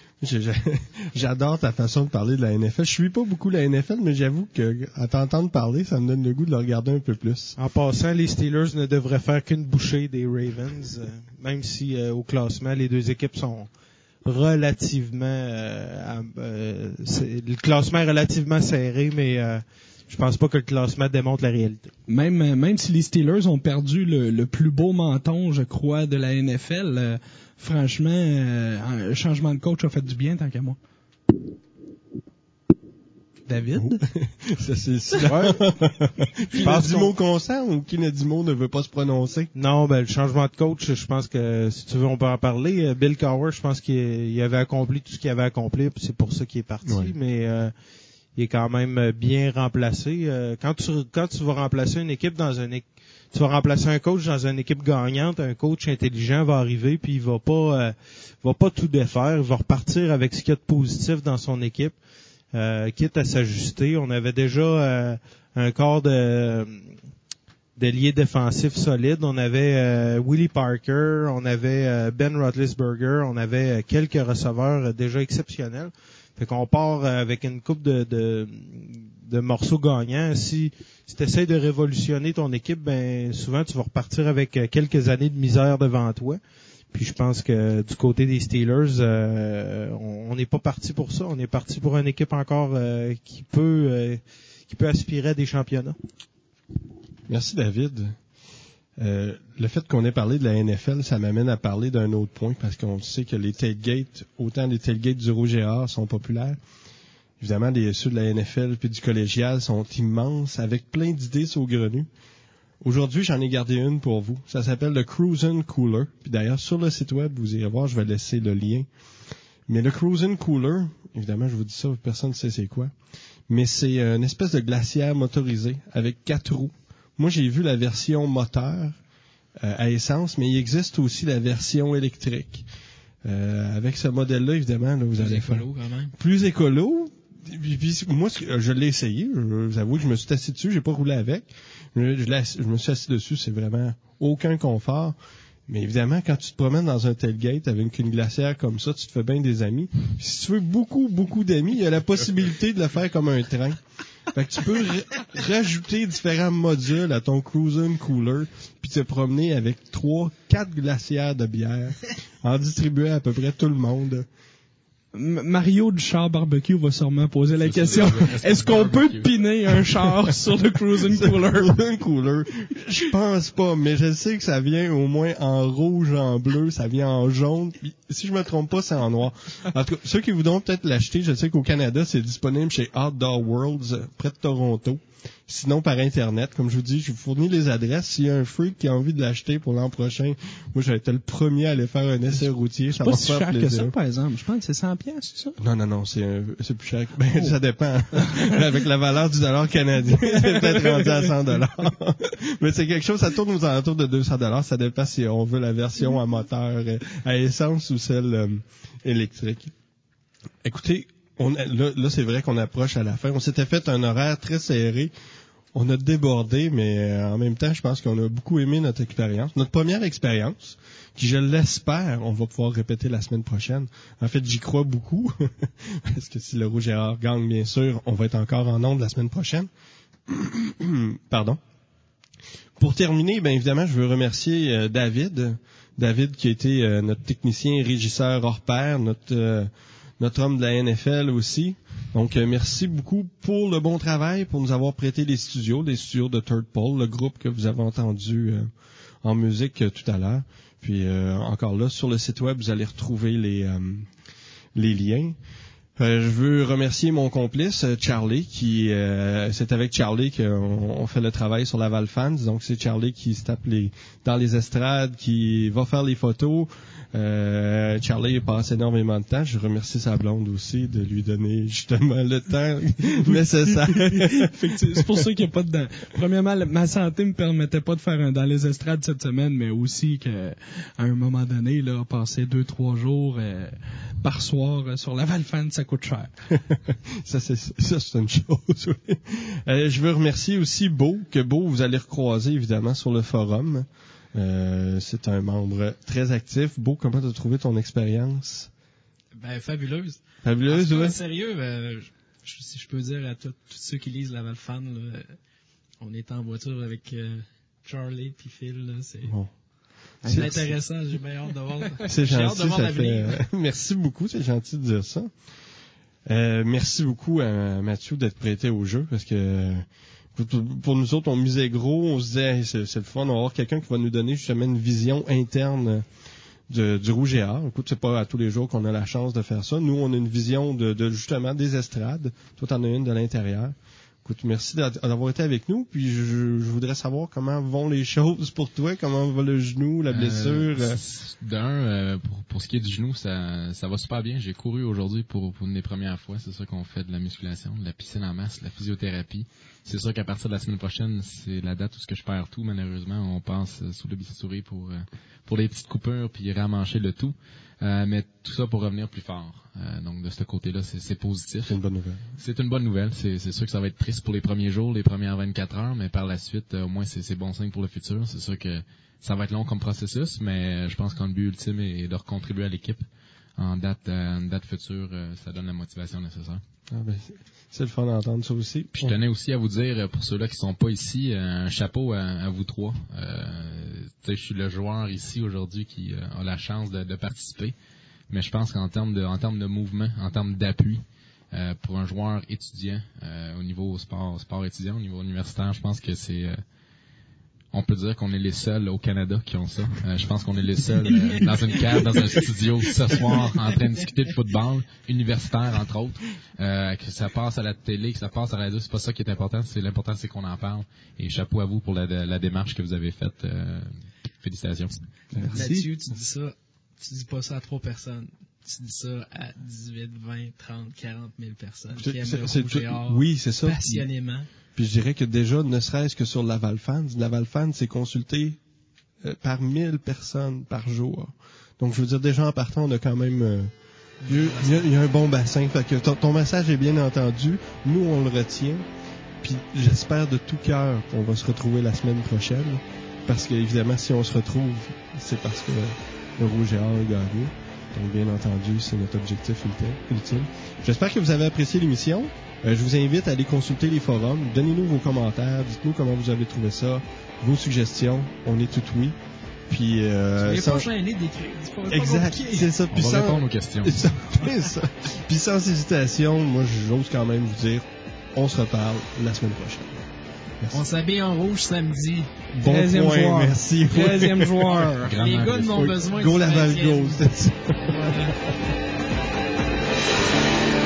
j'adore ta façon de parler de la N F L. Je suis pas beaucoup la N F L, mais j'avoue que à t'entendre parler, ça me donne le goût de le regarder un peu plus. En passant, les Steelers ne devraient faire qu'une bouchée des Ravens, euh, même si euh, au classement, les deux équipes sont relativement... Euh, euh, le classement est relativement serré, mais... Euh, je pense pas que le classement démontre la réalité. Même même si les Steelers ont perdu le, le plus beau menton, je crois, de la N F L, euh, franchement, euh, un changement de coach a fait du bien, tant qu'à moi. David? Ça, c'est ça. Ouais. Qui n'a dit mot consent ou qui n'a dit mot ne veut pas se prononcer? Non, ben le changement de coach, je pense que si tu veux, on peut en parler. Bill Cowher, je pense qu'il avait accompli tout ce qu'il avait accompli, puis c'est pour ça qu'il est parti. Ouais. Mais euh, il est quand même bien remplacé. Quand tu quand tu vas remplacer une équipe dans une équipe, tu vas remplacer un coach dans une équipe gagnante, un coach intelligent va arriver puis il va pas euh, va pas tout défaire, il va repartir avec ce qu'il y a de positif dans son équipe, euh, quitte à s'ajuster. On avait déjà euh, un corps de d'ailier défensif solide. On avait euh, Willie Parker, on avait euh, Ben Roethlisberger, on avait euh, quelques receveurs euh, déjà exceptionnels. Fait qu'on part avec une coupe de, de, de morceaux gagnants. Si, si tu essaies de révolutionner ton équipe, ben souvent tu vas repartir avec quelques années de misère devant toi. Puis je pense que du côté des Steelers, euh, on n'est pas parti pour ça. On est parti pour une équipe encore euh, qui peut euh, qui peut aspirer à des championnats. Merci David. Euh, le fait qu'on ait parlé de la N F L, ça m'amène à parler d'un autre point, parce qu'on sait que les tailgates, autant les tailgates du Rouge et Or sont populaires. Évidemment, les ceux de la N F L puis du collégial sont immenses, avec plein d'idées saugrenues. Aujourd'hui, j'en ai gardé une pour vous. Ça s'appelle le Cruisin' Cooler. Puis d'ailleurs, sur le site web, vous irez voir, je vais laisser le lien. Mais le Cruisin' Cooler, évidemment, je vous dis ça, personne ne sait c'est quoi. Mais c'est une espèce de glacière motorisé avec quatre roues. Moi, j'ai vu la version moteur euh, à essence, mais il existe aussi la version électrique. Euh, avec ce modèle-là, évidemment, là, vous plus allez écolo, faire... quand même. Plus écolo. Puis, puis, moi, je l'ai essayé. Je vous avoue que je me suis assis dessus, j'ai pas roulé avec. Je, je, je me suis assis dessus, c'est vraiment aucun confort. Mais évidemment, quand tu te promènes dans un tailgate avec une glacière comme ça, tu te fais bien des amis. Puis, si tu veux beaucoup, beaucoup d'amis, il y a la possibilité de le faire comme un train. Fait que tu peux ra- rajouter différents modules à ton Cruisin' Cooler puis te promener avec trois, quatre glacières de bière en distribuer à peu près tout le monde. M- Mario du char barbecue va sûrement poser la question. Est-ce qu'on peut piner un char sur le Cruisin' Cooler? Cruisin' Cooler, je pense pas, mais je sais que ça vient au moins en rouge, en bleu, ça vient en jaune. Puis, si je me trompe pas, c'est en noir. En tout cas, ceux qui voudront peut-être l'acheter, je sais qu'au Canada, c'est disponible chez Outdoor Worlds, près de Toronto. Sinon, par Internet, comme je vous dis, je vous fournis les adresses. S'il y a un freak qui a envie de l'acheter pour l'an prochain, moi, j'aurais été le premier à aller faire un essai routier. Ça C'est va pas si faire cher plaisir. que ça, par exemple. Je pense que c'est cent piastres, c'est ça? Non, non, non, c'est, un- c'est plus cher. que- Ben, ça dépend. Avec la valeur du dollar canadien, c'est peut-être rendu à cent dollars. Mais c'est quelque chose, ça tourne aux alentours de deux cents dollars. Ça dépend si on veut la version à moteur, euh, à essence ou celle euh, électrique. Écoutez, on a- là, là, c'est vrai qu'on approche à la fin. On s'était fait un horaire très serré. On a débordé, mais euh, en même temps, je pense qu'on a beaucoup aimé notre expérience. Notre première expérience, qui, je l'espère, on va pouvoir répéter la semaine prochaine. En fait, j'y crois beaucoup, parce que si le Rouge et Or gagne, bien sûr, on va être encore en ondes la semaine prochaine. Pardon. Pour terminer, bien évidemment, je veux remercier euh, David. David qui a été euh, notre technicien et régisseur hors pair, notre... euh, notre homme de la N F L aussi. Donc, euh, merci beaucoup pour le bon travail, pour nous avoir prêté les studios, les studios de Third Pole, le groupe que vous avez entendu euh, en musique euh, tout à l'heure. Puis, euh, encore là, sur le site web, vous allez retrouver les, euh, les liens. Euh, je veux remercier mon complice, euh, Charlie, qui euh, c'est avec Charlie qu'on on fait le travail sur Laval Fans. Donc, c'est Charlie qui se tape les, dans les estrades, qui va faire les photos. Euh, Charlie passe énormément de temps. Je remercie sa blonde aussi de lui donner justement le temps nécessaire. Effectivement, c'est pour ça qu'il n'y a pas de... Premièrement, ma santé me permettait pas de faire un dans les estrades cette semaine, mais aussi que à un moment donné, là, passer deux, trois jours euh, par soir euh, sur Laval Fan, ça coûte cher. ça, c'est, ça, c'est une chose. Oui. Euh, je veux remercier aussi Beau, que Beau, vous allez recroiser évidemment sur le forum. Euh, c'est un membre très actif. Beau, comment tu as trouvé ton expérience? Ben, fabuleuse. Fabuleuse, En oui. sérieux, ben, je, si je peux dire à tous tous ceux qui lisent Laval Fan, là, on est en voiture avec euh, Charlie puis Phil. Là, c'est Bon. c'est intéressant. J'ai bien hâte de voir. C'est J'ai hâte gentil, de voir ça l'avenir. fait... Merci beaucoup, c'est gentil de dire ça. Euh, merci beaucoup à Mathieu d'être prêté au jeu, parce que pour, pour nous autres, on misait gros, on se disait, hey, c'est, c'est le fun, on va avoir quelqu'un qui va nous donner justement une vision interne de, du Rouge et Or. Écoute, c'est pas à tous les jours qu'on a la chance de faire ça. Nous, on a une vision de, de justement des estrades. Toi, t'en as une de l'intérieur. Écoute, merci d'avoir été avec nous. Puis je, je voudrais savoir comment vont les choses pour toi, comment va le genou, la blessure. Euh, D'un, euh, pour, pour ce qui est du genou, ça, ça va super bien. J'ai couru aujourd'hui pour, pour une des premières fois. C'est sûr qu'on fait de la musculation, de la piscine en masse, de la physiothérapie. C'est sûr qu'à partir de la semaine prochaine, c'est la date où ce que je perds tout. Malheureusement, on passe sous le bistouri pour euh, pour les petites coupures puis ramancher le tout. Euh, mais tout ça pour revenir plus fort. Euh, donc de ce côté-là, c'est, c'est positif. C'est une bonne nouvelle. C'est une bonne nouvelle. C'est, c'est sûr que ça va être triste pour les premiers jours, les premières vingt-quatre heures, mais par la suite, euh, au moins c'est, c'est bon signe pour le futur. C'est sûr que ça va être long comme processus, mais je pense qu'un but ultime est de recontribuer à l'équipe en date, euh, une date future. Euh, ça donne la motivation nécessaire. Ah ben, c'est, c'est le fun d'entendre ça aussi. Puis je tenais aussi à vous dire, pour ceux-là qui sont pas ici, un chapeau à, à vous trois. Euh, je suis le joueur ici aujourd'hui qui euh, a la chance de, de participer. Mais je pense qu'en termes de, en termes de mouvement, en termes d'appui, euh, pour un joueur étudiant euh, au niveau sport, sport étudiant, au niveau universitaire, je pense que c'est, euh, on peut dire qu'on est les seuls au Canada qui ont ça. Euh, je pense qu'on est les seuls euh, dans une cave, dans un studio ce soir, en train de discuter de football universitaire entre autres. Euh, que ça passe à la télé, que ça passe à la radio, c'est pas ça qui est important. C'est l'important, c'est qu'on en parle. Et chapeau à vous pour la, la démarche que vous avez faite. Euh, félicitations. Merci. Mathieu, tu dis ça. Tu dis pas ça à trois personnes. Tu dis ça à dix-huit, vingt, trente, quarante mille personnes qui aiment C'est, le c'est Rouge tout, et Or oui, c'est ça. passionnément. Puis je dirais que déjà, ne serait-ce que sur Laval Fans, Laval Fans, c'est consulté euh, par mille personnes par jour. Donc, je veux dire, déjà en partant, on a quand même... Euh, il, y a, il, y a, il y a un bon bassin. Fait que ton, ton message est bien entendu. Nous, on le retient. Puis j'espère de tout cœur qu'on va se retrouver la semaine prochaine. Parce que, évidemment, si on se retrouve, c'est parce que le Rouge et Or a gagné. Donc, bien entendu, c'est notre objectif ultime. J'espère que vous avez apprécié l'émission. Euh, je vous invite à aller consulter les forums. Donnez-nous vos commentaires. Dites-nous comment vous avez trouvé ça. Vos suggestions. On est tout oui. Puis, euh, Soyez sans... pas gênés d'écrire. C'est pas- c'est pas Exact. compliqué. C'est ça. On Puis va sans... répondre aux questions. sans... c'est ça. Puis sans hésitation, moi, j'ose quand même vous dire, on se reparle la semaine prochaine. Merci. On s'habille en rouge samedi. Bon Treizième point, joueur. merci. Treizième joueur. Grand Les gars malgré. n'ont Oui. besoin Go du Laval vingtième. Go, c'est ça. Voilà.